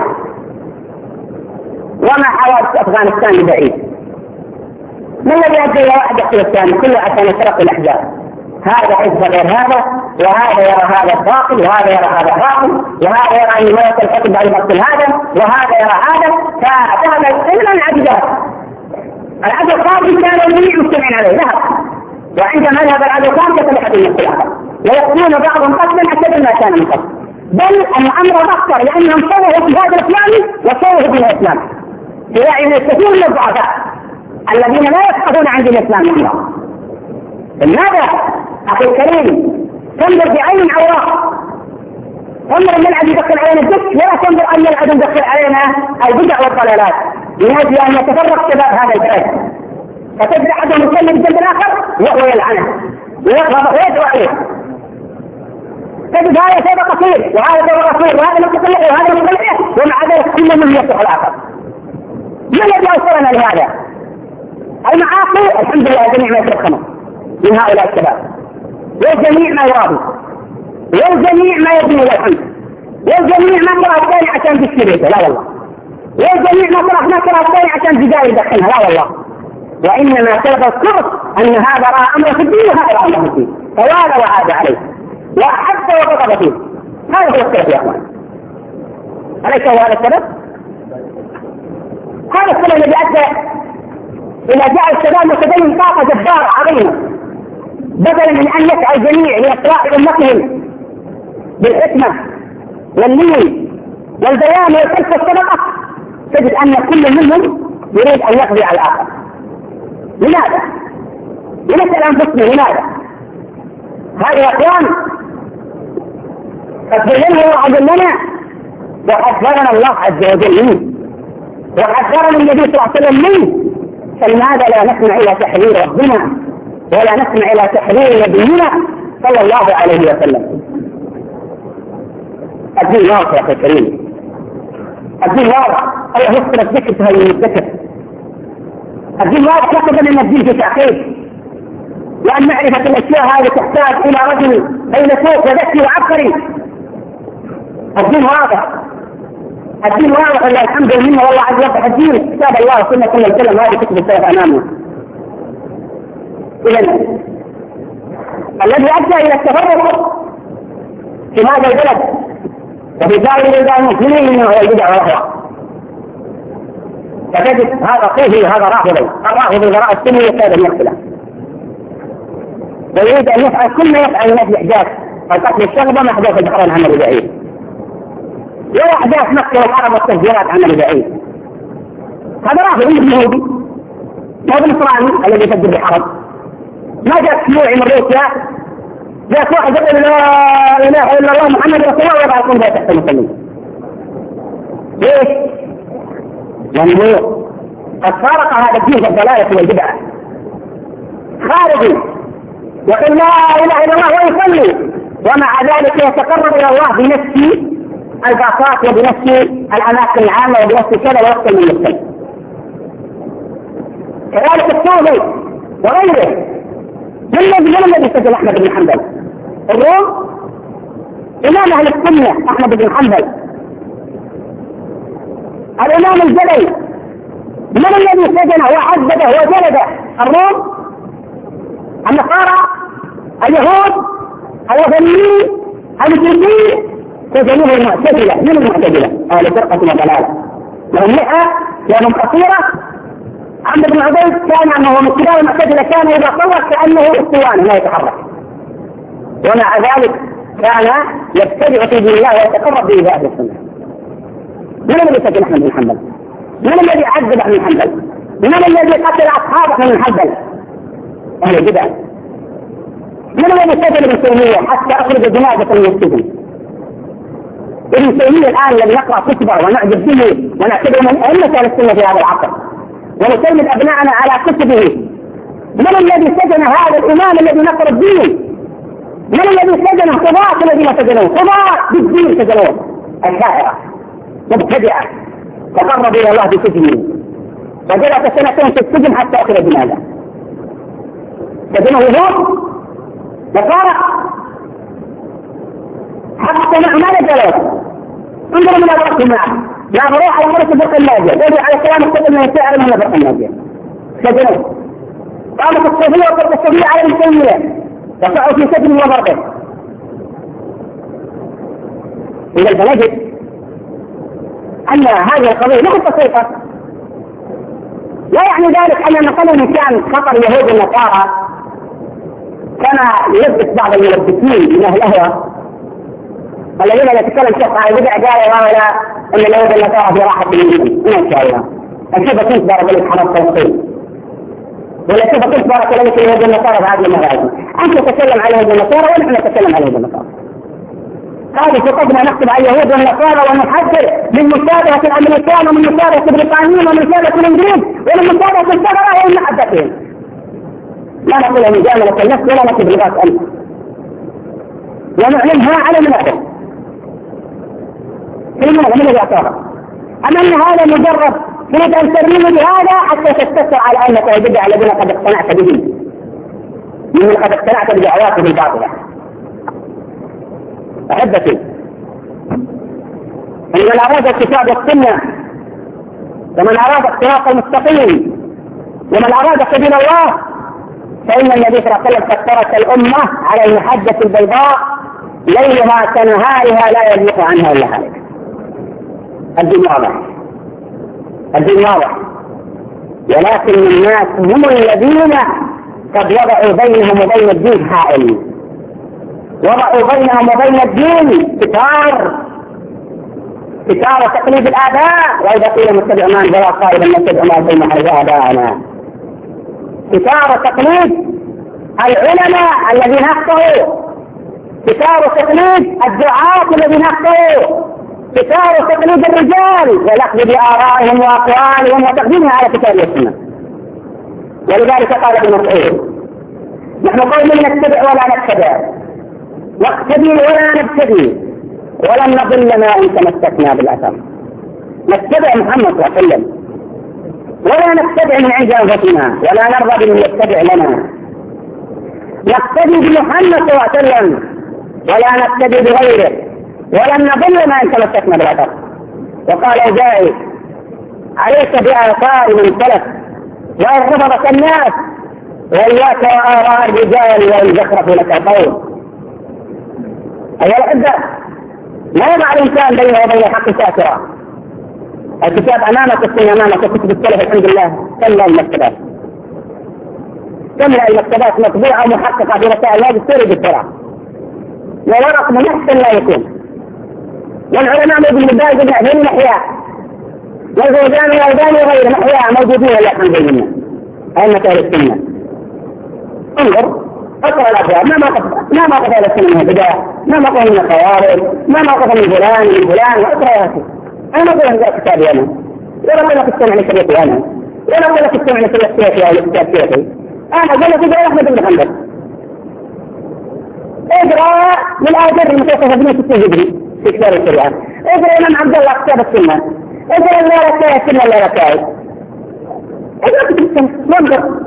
وما حوادث أفغانستان بعيد، ما الذي أدى إلى واحد يقتل الثاني؟ كله عشان يفرق الأحزاب، هذا حزب غير هذا، وهذا يرى هذا الباطل، وهذا يرى هذا الباطل، وهذا يرى أن موت الحكم بعد مقتل هذا، وهذا يرى هذا، فذهب إلى العددات. العدد الخارجي كان جميع مجتمعين عليه ذهب، وعندما ذهب العدد كان كتلحة المقتل هذا، ويقتلون بعضهم قتلا أشد ما كان من قبل، بل الأمر أخطر لأنهم صوروا في هذا الإسلام وصوروا في الإسلام، يعني الكثير من الضعفاء الذين لا يفقهون عن دين الإسلام الله. لماذا أخي الكريم تنظر بعين عوراء؟ انظر أن العدو يدخل علينا الدك، ولا تنظر أن العدو يدخل علينا البدع والضلالات، من أجل أن يتفرق شباب هذا البلد، فتجد أحدهم يسلم الجنب الآخر وهو يلعنه ويغضب ويدعو عليه. تجد هذا سيد قصير وهذا سيد قصير وهذا متطلع وهذا متطلع، ومع ذلك كل من يصلح الآخر. ما الذي أوصلنا لهذا؟ المعاصي الحمد لله جميع ما يترخمه من هؤلاء الشباب، والجميع ما يرابي، والجميع ما يبني إلى الحمد، والجميع ما كره الثاني عشان بيشتريته، لا والله، والجميع ما كره ما كره الثاني عشان بجاي يدخلها، لا والله، وإنما سبب الكفر أن هذا رأى أمر في الدين وهذا رأى أمر في الدين، فوالى وعاد عليه وأحب وغضب فيه. هذا هو السبب يا أخوان، أليس هو هذا السبب؟ هذا السبب الذي أدى إلى جعل الشباب متدين طاقة جبارة عظيمة، بدلا من أن يسعى الجميع لإصلاح أمتهم بالحكمة واللين والبيان والكلفة والصدقة، تجد أن كل منهم يريد أن يقضي على الآخر. لماذا؟ لنسأل أنفسنا لماذا؟ هذا يا أخوان قد بينه وعدلنا وحذرنا الله عز وجل منه، وحذرنا النبي صلى الله عليه وسلم منه، فلماذا لا نسمع إلى تحذير ربنا ولا نسمع إلى تحذير نبينا صلى الله عليه وسلم؟ الدين واضح يا أخي الكريم، الدين واضح، الله يذكر الذكر فهل يذكر. الدين واضح يقصد أن الدين في تعقيد، وأن معرفة الأشياء هذه تحتاج إلى رجل فيلسوف وذكي وعبقري. الدين واضح، الدين واضح لله الحمد لله والله عز وجل الدين كتاب الله وسنة كل الكلام هذه كتب السلف أمامنا. إذا الذي أدى إلى التفرق في هذا البلد وفي سائر البلدان المسلمين منه هو البدع والأهواء. فتجد هذا صوفي وهذا رافضي، الرافضي وراء السنة يكاد أن يقتله ويريد أن يفعل كل ما يفعل من أجل إحداث القتل الشغبة مع أحداث البحرين عمل بعيد ولا أحداث مكة والعرب والتفجيرات عمل بعيد. هذا رافضي مثل يهودي ما هو النصراني الذي يفجر بالحرب. ما جاء شيوعي من روسيا جاء واحد يقول لا اله الا الله محمد رسول الله ويضع القنبله تحت المسلمين. ليش؟ لانه قد فارق هذا الدين بالضلاله والبدعه. خارجي يقول لا اله الا الله ويصلي ومع ذلك يتقرب الى الله بنفس الباطات وبنفس الاماكن العامه وبنفس كذا ويقتل من يقتل. كذلك الصوفي وغيره. من الذي من الذي سجل احمد بن حنبل؟ الروم. امام اهل السنه احمد بن حنبل. الامام الجلي من الذي سجنه وعذبه وجلده؟ الروم. النصارى، اليهود، الوثنيين، المشركين سجنوه المعتزله. من المعتزله؟ اهل فرقه وضلاله لهم لحى لهم قصيره. عمرو بن عبيد كان انه من كبار المعتزله كان اذا صور كانه اسطوانه لا يتحرك ومع ذلك كان يبتدع في دين الله ويتقرب به اهل السنه. من الذي سجن احمد بن حنبل؟ من الذي عذب احمد بن حنبل؟ من الذي قتل اصحاب احمد بن حنبل؟ اهل البدع. من الذي سجن ابن تيميه حتى اخرج جنازه من السجن؟ ابن تيميه الان الذي نقرا كتبه ونعجب به ونعتبره من ائمه اهل السنه في هذا العصر ونسلم ابنائنا على كتبه. من الذي سجن هذا الامام الذي نصر الدين؟ من الذي سجنه؟ قضاة الذين سجنوه، قضاة بالدين سجنوه، الشاعرة مبتدعة تقرب الى الله بسجنه وجلس سنتين في السجن حتى اخرج جنازه. سجنه يهود نصارى حتى مع ما نزلوا انظروا من الوقت معه لا بروح على مرة فرق الناجية يجب على كلام القدر من الشاعر من فرق الناجية. سجنوه قامت الصوفية وقرد الصوفية على الإنسانية وقعوا في سجن وضربه. إذا فنجد أن هذه القضية ليست بسيطة. لا يعني ذلك أن مثلا كان خطر يهود النصارى كما يلبس بعض الملبسين من أهل الأهواء الذين يتكلم شيخ عن البدع قال ولا ان اليهود النصارى في راحه منهم ما شاء الله. كيف كنت بارك الله حرام فلسطين ولا كيف كنت بارك الله اليهود النصارى في هذه المغازي؟ انت تتكلم عن اليهود النصارى ونحن نتكلم عن اليهود النصارى. هذه خطبنا نكتب عن اليهود والنصارى ونحذر من مشابهه الامريكان ومن مشابهه البريطانيين ومن مشابهه الانجليز ومن مشابهه الثغره ومن محبتهم. لا نقول مجامله النفس ولا نكتب لغات انت ونعلمها على منابر كلمة من الذي اعتبر. أما أن هذا مجرد تريد أن ترمي بهذا حتى تستفسر على أنك البدع الذين قد اقتنعت به من قد اقتنعت بدعواته الباطلة. أحبتي من أراد الكتاب والسنة ومن أراد الصراط المستقيم ومن أراد سبيل الله فإن النبي صلى الله عليه وسلم قد ترك الأمة على المحجة البيضاء ليلها كنهارها لا يزيغ عنها إلا هالك. الدين واضح الدين واضح ولكن الناس هم الذين قد وضعوا بينهم وبين الدين حائل وضعوا بينهم وبين الدين ستار ستار تقليد الآباء وإذا قيل متبع ما أنزل قائلا نتبع ما بين حرز آباءنا ستار تقليد العلماء الذين أخطأوا ستار تقليد الدعاة الذين أخطأوا ستار تقليد الرجال والأخذ بآرائهم وأقوالهم وتقديمها على كتاب السنة. ولذلك قال ابن مسعود نحن قوم نتبع ولا نتبع نقتدي ولا نبتدي ولن نضل ما إن تمسكنا بالأثر. نتبع محمد صلى الله عليه وسلم ولا نتبع من عند أنفسنا ولا نرضى بمن يتبع لنا. نقتدي بمحمد صلى الله عليه وسلم ولا نقتدي بغيره ولن نضل ما إن تمسكنا بالأثر. وقال جاهل عليك بآثار من سلف وإن رفضك الناس وإياك وآراء الرجال وإن زخرفوا لك القول. أيها الأحبة، لا يضع الإنسان بينه وبين الحق ساترا. الكتاب أمامك، السنة أمامك، كتب السلف الحمد لله تملأ المكتبات، تملأ المكتبات مطبوعة ومحققة في رسائل هذه السوري بالسرعة، وورق من أحسن لا يكون. والعلماء ابن باز بن عثيمين أحياء، والفوزان والألباني وغيرهم أحياء موجودين والحمد لله. أئمة أهل السنة انظر اقرأ الأبواب، ما موقف ما موقف أهل السنة من البداية، ما موقف من الخوارج، ما موقف من فلان من فلان، واقرأ يا أخي. أنا أقول لك كتابي أنا، ولا أقول لك استمع لشريطي أنا، ولا أقول لك استمع لشريط شيخي أو لكتاب شيخي. أنا أقول لك إذا أحمد بن حنبل اقرأ من آيات المتوسطة بن ستين هجري في كتاب الشريعة، اقرأ الإمام عبد الله كتاب السنة، اقرأ الله ركاية السنة الله ركاية، اقرأ كتاب السنة وانظر.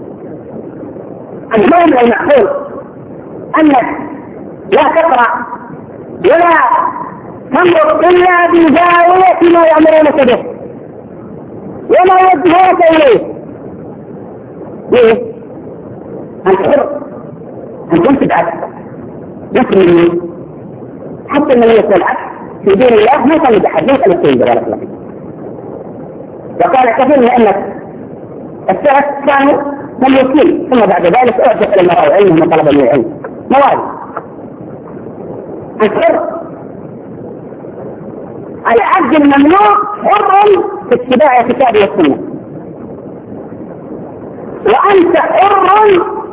المهم المعقول أنك لا تقرأ ولا تنظر إلا بزاوية ما يأمرونك به وما يوجهونك إليه. ليه؟ أنت حر أن تنتج عبد يكرم حتى من يكون العبد في دين الله ما كان يتحدث عن السيد بارك الله فيك. وقال كثير من أنك السلف كانوا مملوكين، ثم بعد ذلك أعجب لما رأوا علمهم وطلبوا من العلم مواد. أنت حر، العبد المملوك حر في اتباع كتابه والسنة، وأنت حر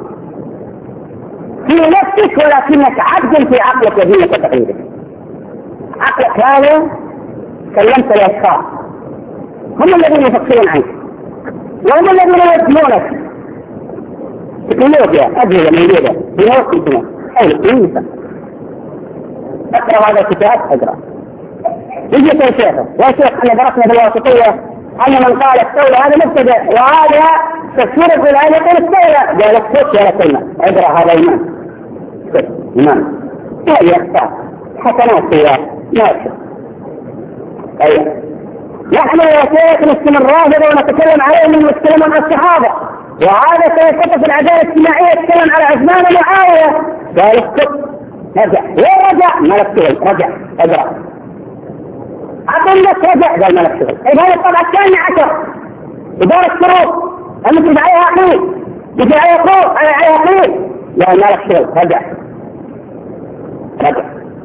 في نفسك ولكنك عبد في عقلك ودينك وتقليدك. عقلك هذا كلمت الأشخاص هم الذين يفكرون عنك وهم الذين يوجهونك. تكنولوجيا أجهزة موجودة بنوع أي إنسان. اقرأ هذا الكتاب اقرأ. يجي يا شيخه يا شيخ احنا درسنا بالواسطية أن من قال استولى هذا مبتدع وهذا تفسير القرآن يقول استولى، قال اكتب يا كلمة اقرأ هذا إيمان إيمان هذه أخطاء حسنات فيها ماشي. أيوة نحن يا شيخ نستمر رافضة ونتكلم عليهم ونتكلم عن الصحابة، وهذا سيخطف العدالة الاجتماعية يتكلم على عثمان ومعاوية، قال اكتب رجع ورجع ملك شغل رجع اقرأ أقول لك رجع قال ملك شغل. إذا هذا الطبع الثاني عشر إدارة الشروط المسجد عليها عقيد يجي عليها قول عليها عقيد قال ملك شغل رجع رجع.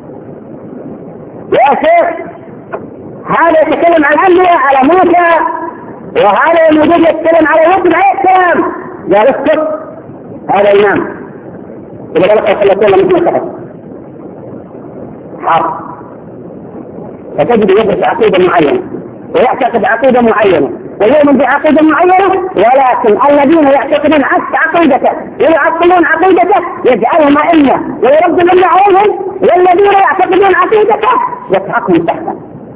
يا شيخ هذا يتكلم عن الأنبياء على موسى، وهذا الموجود يتكلم على يوسف عليه السلام قال اسكت هذا إمام. إذا قال لك صلى الله عليه وسلم مثل حق فتجد يدرس عقيدة معينة ويعتقد عقيدة معينة ويؤمن بعقيدة معينة، ولكن الذين يعتقدون عكس عقيدته ويعطلون عقيدته يجعلهم أئمة ويرد من عليهم، والذين يعتقدون عقيدته يسحقهم تحته.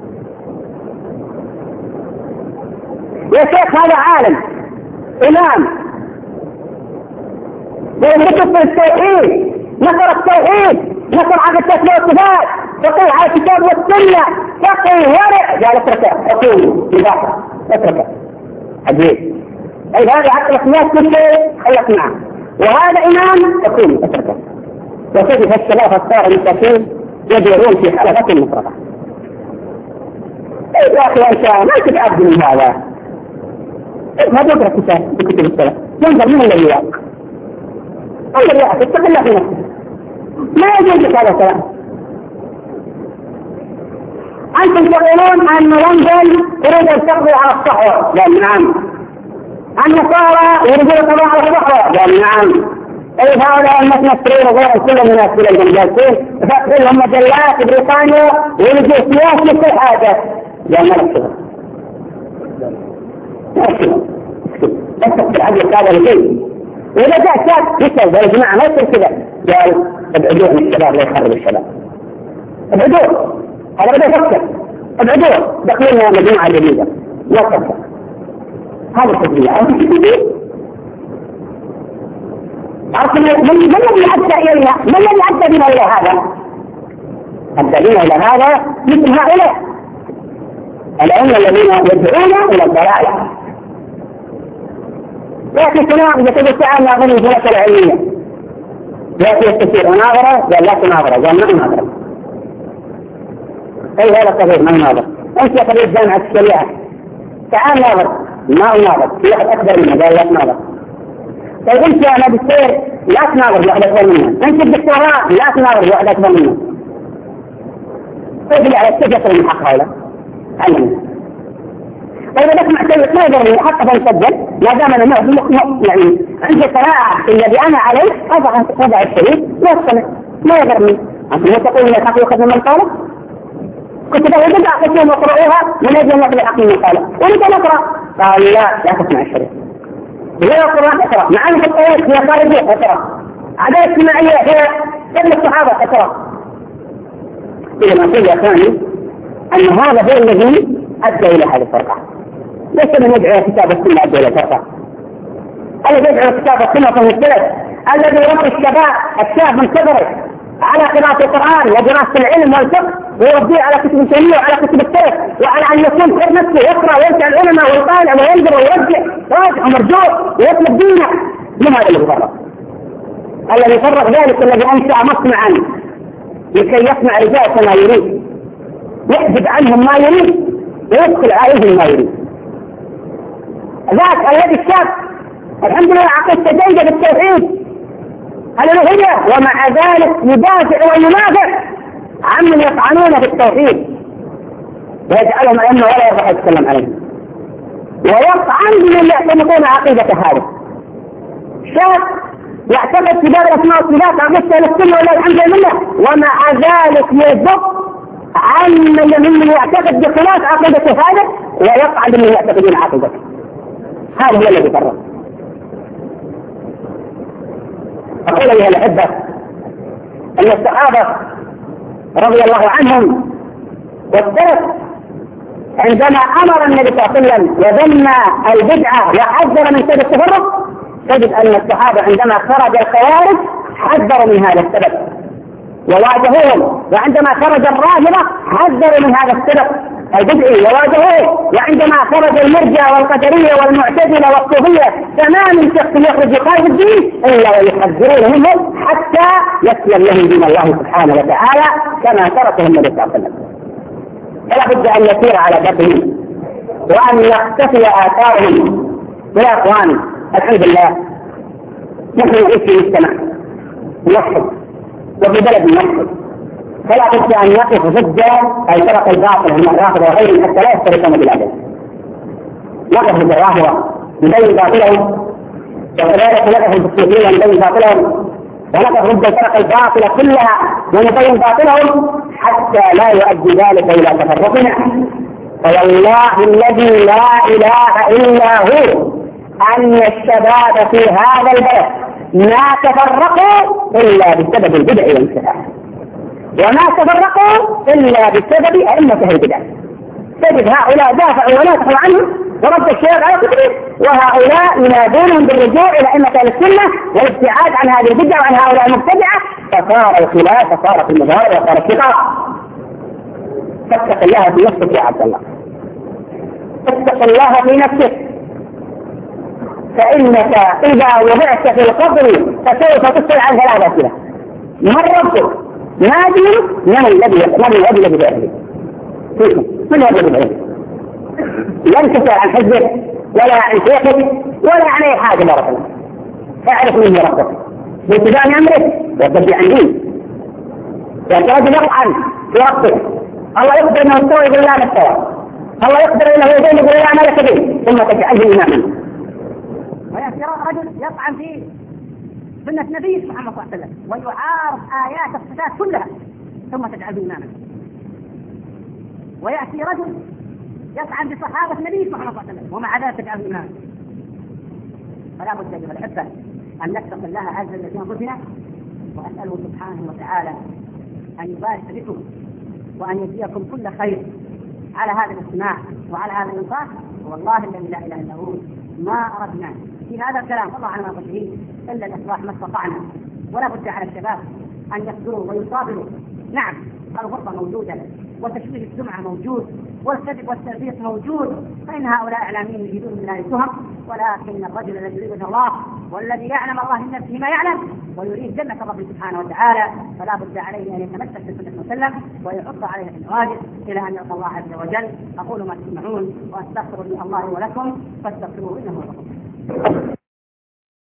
يا شيخ هذا عالم إمام ويكتب في التوحيد، نشر التوحيد، نشر عقيدة والصفات، تقول على الكتاب والسنة، تقي ورع قال اتركه اقول بباحة اتركه عجيب. أي هذا عقل الناس كل شيء خلق معه، وهذا إمام اقول اتركه. وتجد الشباب الصار المساكين يدورون في حلقة مفرطة. أي يا أخي أنت ما تتعبد من هذا، ما تقرأ كتاب بكتب السلف، ينظر من الذي يقرأ انظر يا أخي اتق الله في نفسك، ما يجوز لك هذا الكلام. أنتم تقولون أن لندن يريد أن تقضي على الصحوة قال نعم، النصارى يريدون القضاء على الصحوة قال نعم. أي هؤلاء المتنصرين غير كل الناس في الجالسين فاتحين لهم مجلات بريطانيا ويريدوا سياسة كل حاجة قال ما نكتبها بس العدل هذا الشيء. وإذا جاء شاب يسأل يا جماعة ما يصير كذا قال ابعدوه من الشباب لا يخرب الشباب، ابعدوه هذا بدأ يفكر ابعدوه دخلنا مجموعة جديدة لا تفكر. هذا التدبير عرفت التدبير؟ عرفت من الذي أدى إلينا؟ من الذي أدى بنا إلى هذا؟ أدى بنا إلى هذا مثل هؤلاء الأئمة الذين يدعون إلى الضلال. لكن كلام إذا تجد تعال ناظر الجلسة العلمية يأتي يستشير مناظرة قال لا تناظرة قال ما مناظرة. أي هذا قضية ما مناظرة. أنت يا قضية جامعة الشريعة تعال ناظر ما مناظر في واحد أكبر منه قال لا تناظر. طيب أنت يا ماجستير لا تناظر واحد أكبر منه. أنت الدكتوراه لا تناظر واحد أكبر منه. طيب على السجن المحق هؤلاء علمنا. فإذا تسمع شيء ما يقدر حتى فنسجل ما دام أنا يعني عندي قراءة الذي أنا عليه أضع أضع الشريط واستمع ما يقدر. أنتم تقولون أن الحق يؤخذ من قاله؟ كنت بقول بدع قسم وقرأوها من أجل أن يأخذ الحق من قاله ولك نقرأ قال لا لا تسمع الشريط. هي القرآن اقرأ مع أن الآيات هي خارجية اقرأ عدالة اجتماعية هي ابن الصحابة اقرأ. إذا ما قيل يا أخواني أن هذا هو الذي أدى إلى هذه الفرقة. ليس من يدعو كتاب السنة أدى إلى الفرقة. الذي يدعو كتاب السنة فهو السلف الذي يربي الشباب الشاب من كبره على قراءة القرآن ودراسة العلم والفقه ويربيه على كتب التنمية وعلى كتب السلف وعلى أن يكون حر نفسه يقرأ ويرجع العلماء ويطالع وينظر ويرجع راجع ومرجوع ويطلب دينه. من هذا اللي يفرق؟ الذي يفرق ذلك الذي أنشأ مصنعا لكي يصنع رجال ما يريد يحجب عنهم ما يريد ويدخل عليهم ما يريد. ذاك الذي الشاب الحمد لله عقيدته جيدة بالتوحيد الألوهية ومع ذلك يدافع وينافع عمن يطعنون بالتوحيد ويجعلهم أئمة ولا يرضى يتكلم عليهم ويطعن بمن يعتنقون عقيدة هذا. شاب يعتقد في باب الأسماء والصفات عقيدة السنة ولا الحمد لله ومع ذلك يضب عن من يعتقد بخلاف عقيدة هذا ويطعن بمن يعتقدون عقيدته. هذا هو الذي فرق. أقول أيها الأحبة أن الصحابة رضي الله عنهم والسلف عندما أمر النبي صلى الله عليه وسلم وذم البدعة وحذر من سبب التفرق تجد أن الصحابة عندما خرج الخوارج حذروا من هذا السبب وواجهوهم وعندما خرج الرافضة حذروا من هذا السبب البدعي وواجهوه وعندما خرج المرجع والقدرية والمعتزلة والصوفية تمام شخص يخرج خارج الدين إلا ويحذرون منه حتى يسلم لهم دين الله سبحانه وتعالى كما تركه النبي صلى الله عليه وسلم. فلا بد أن يسير على دربهم وأن يقتفي آثارهم. يا أخواني الحمد لله نحن نعيش في مجتمع موحد وفي بلد موحد فلا بد أن يقف ضد الفرق الباطلة من الرافضة وغيرهم حتى لا يفترقون بالعدل. نقف ضد الرافضة نبين باطلهم وكذلك نقف ضد الصوفية نبين باطلهم ونقف ضد الفرق الباطلة كلها ونبين باطلهم حتى لا يؤدي ذلك إلى تفرقنا. فوالله الذي لا إله إلا هو أن الشباب في هذا البلد ما تفرقوا إلا بسبب البدع والانفتاح وما تفرقوا إلا بسبب أئمة البدع. تجد هؤلاء دافعوا ونافحوا عنهم ورد الشباب على كتبه وهؤلاء ينادونهم بالرجوع إلى أئمة السنة والابتعاد عن هذه البدع وعن هؤلاء المبتدعة فصار الخلاف فصارت المظاهرة وصار الشقاق. فاتق الله في نفسك يا عبد الله اتق الله في نفسك فإنك إذا وضعت في القبر فسوف تسأل عن ثلاث أسئلة. من ربك؟ ما دينك؟ من الذي من الذي الذي بأهله؟ من الذي بأهله؟ لن تسأل عن حزبك ولا عن شيخك ولا عن أي حاجة بارك الله. اعرف منه ربك باتباع أمرك واتبع عن دينك. يعتقد يطعن في ربك الله يقدر أنه يستوي يقول لا نستوى الله يقدر أنه يقول يقول لا ملك به ثم تجعله إماما. ويأتي رجل يطعن في سنة نبي محمد صلى الله عليه وسلم ويعارض آيات الصفات كلها ثم تجعله إماما. ويأتي رجل يطعن بصحابة النبي محمد صلى الله عليه وسلم ومع ذلك تجعله إماما. فلا بد أيها الأحبة أن نتقي الله عز وجل في أنفسنا وأسأله سبحانه وتعالى أن يبارك بكم وأن يجزيكم كل خير على هذا الاستماع وعلى هذا الإنصاف. والله الذي لا إله إلا هو ما أردنا في هذا الكلام الله على ما قلته إلا الإصلاح ما استطعنا. ولا بد على الشباب أن يصبروا ويصابروا. نعم الغربة موجودة وتشويه السمعة موجود، والكذب والتلبيس موجود، فإن هؤلاء إعلاميين يجدون من الله التهم، ولكن الرجل الذي يريد الله والذي يعلم الله من نفسه ما يعلم ويريد جنة ربه سبحانه وتعالى فلا بد عليه أن يتمسك بسنة وسلم ويحط عليها في النواجذ إلى أن يلقى الله عز وجل. أقول ما تسمعون وأستغفر الله ولكم فاستغفروه إنه هو الغفور.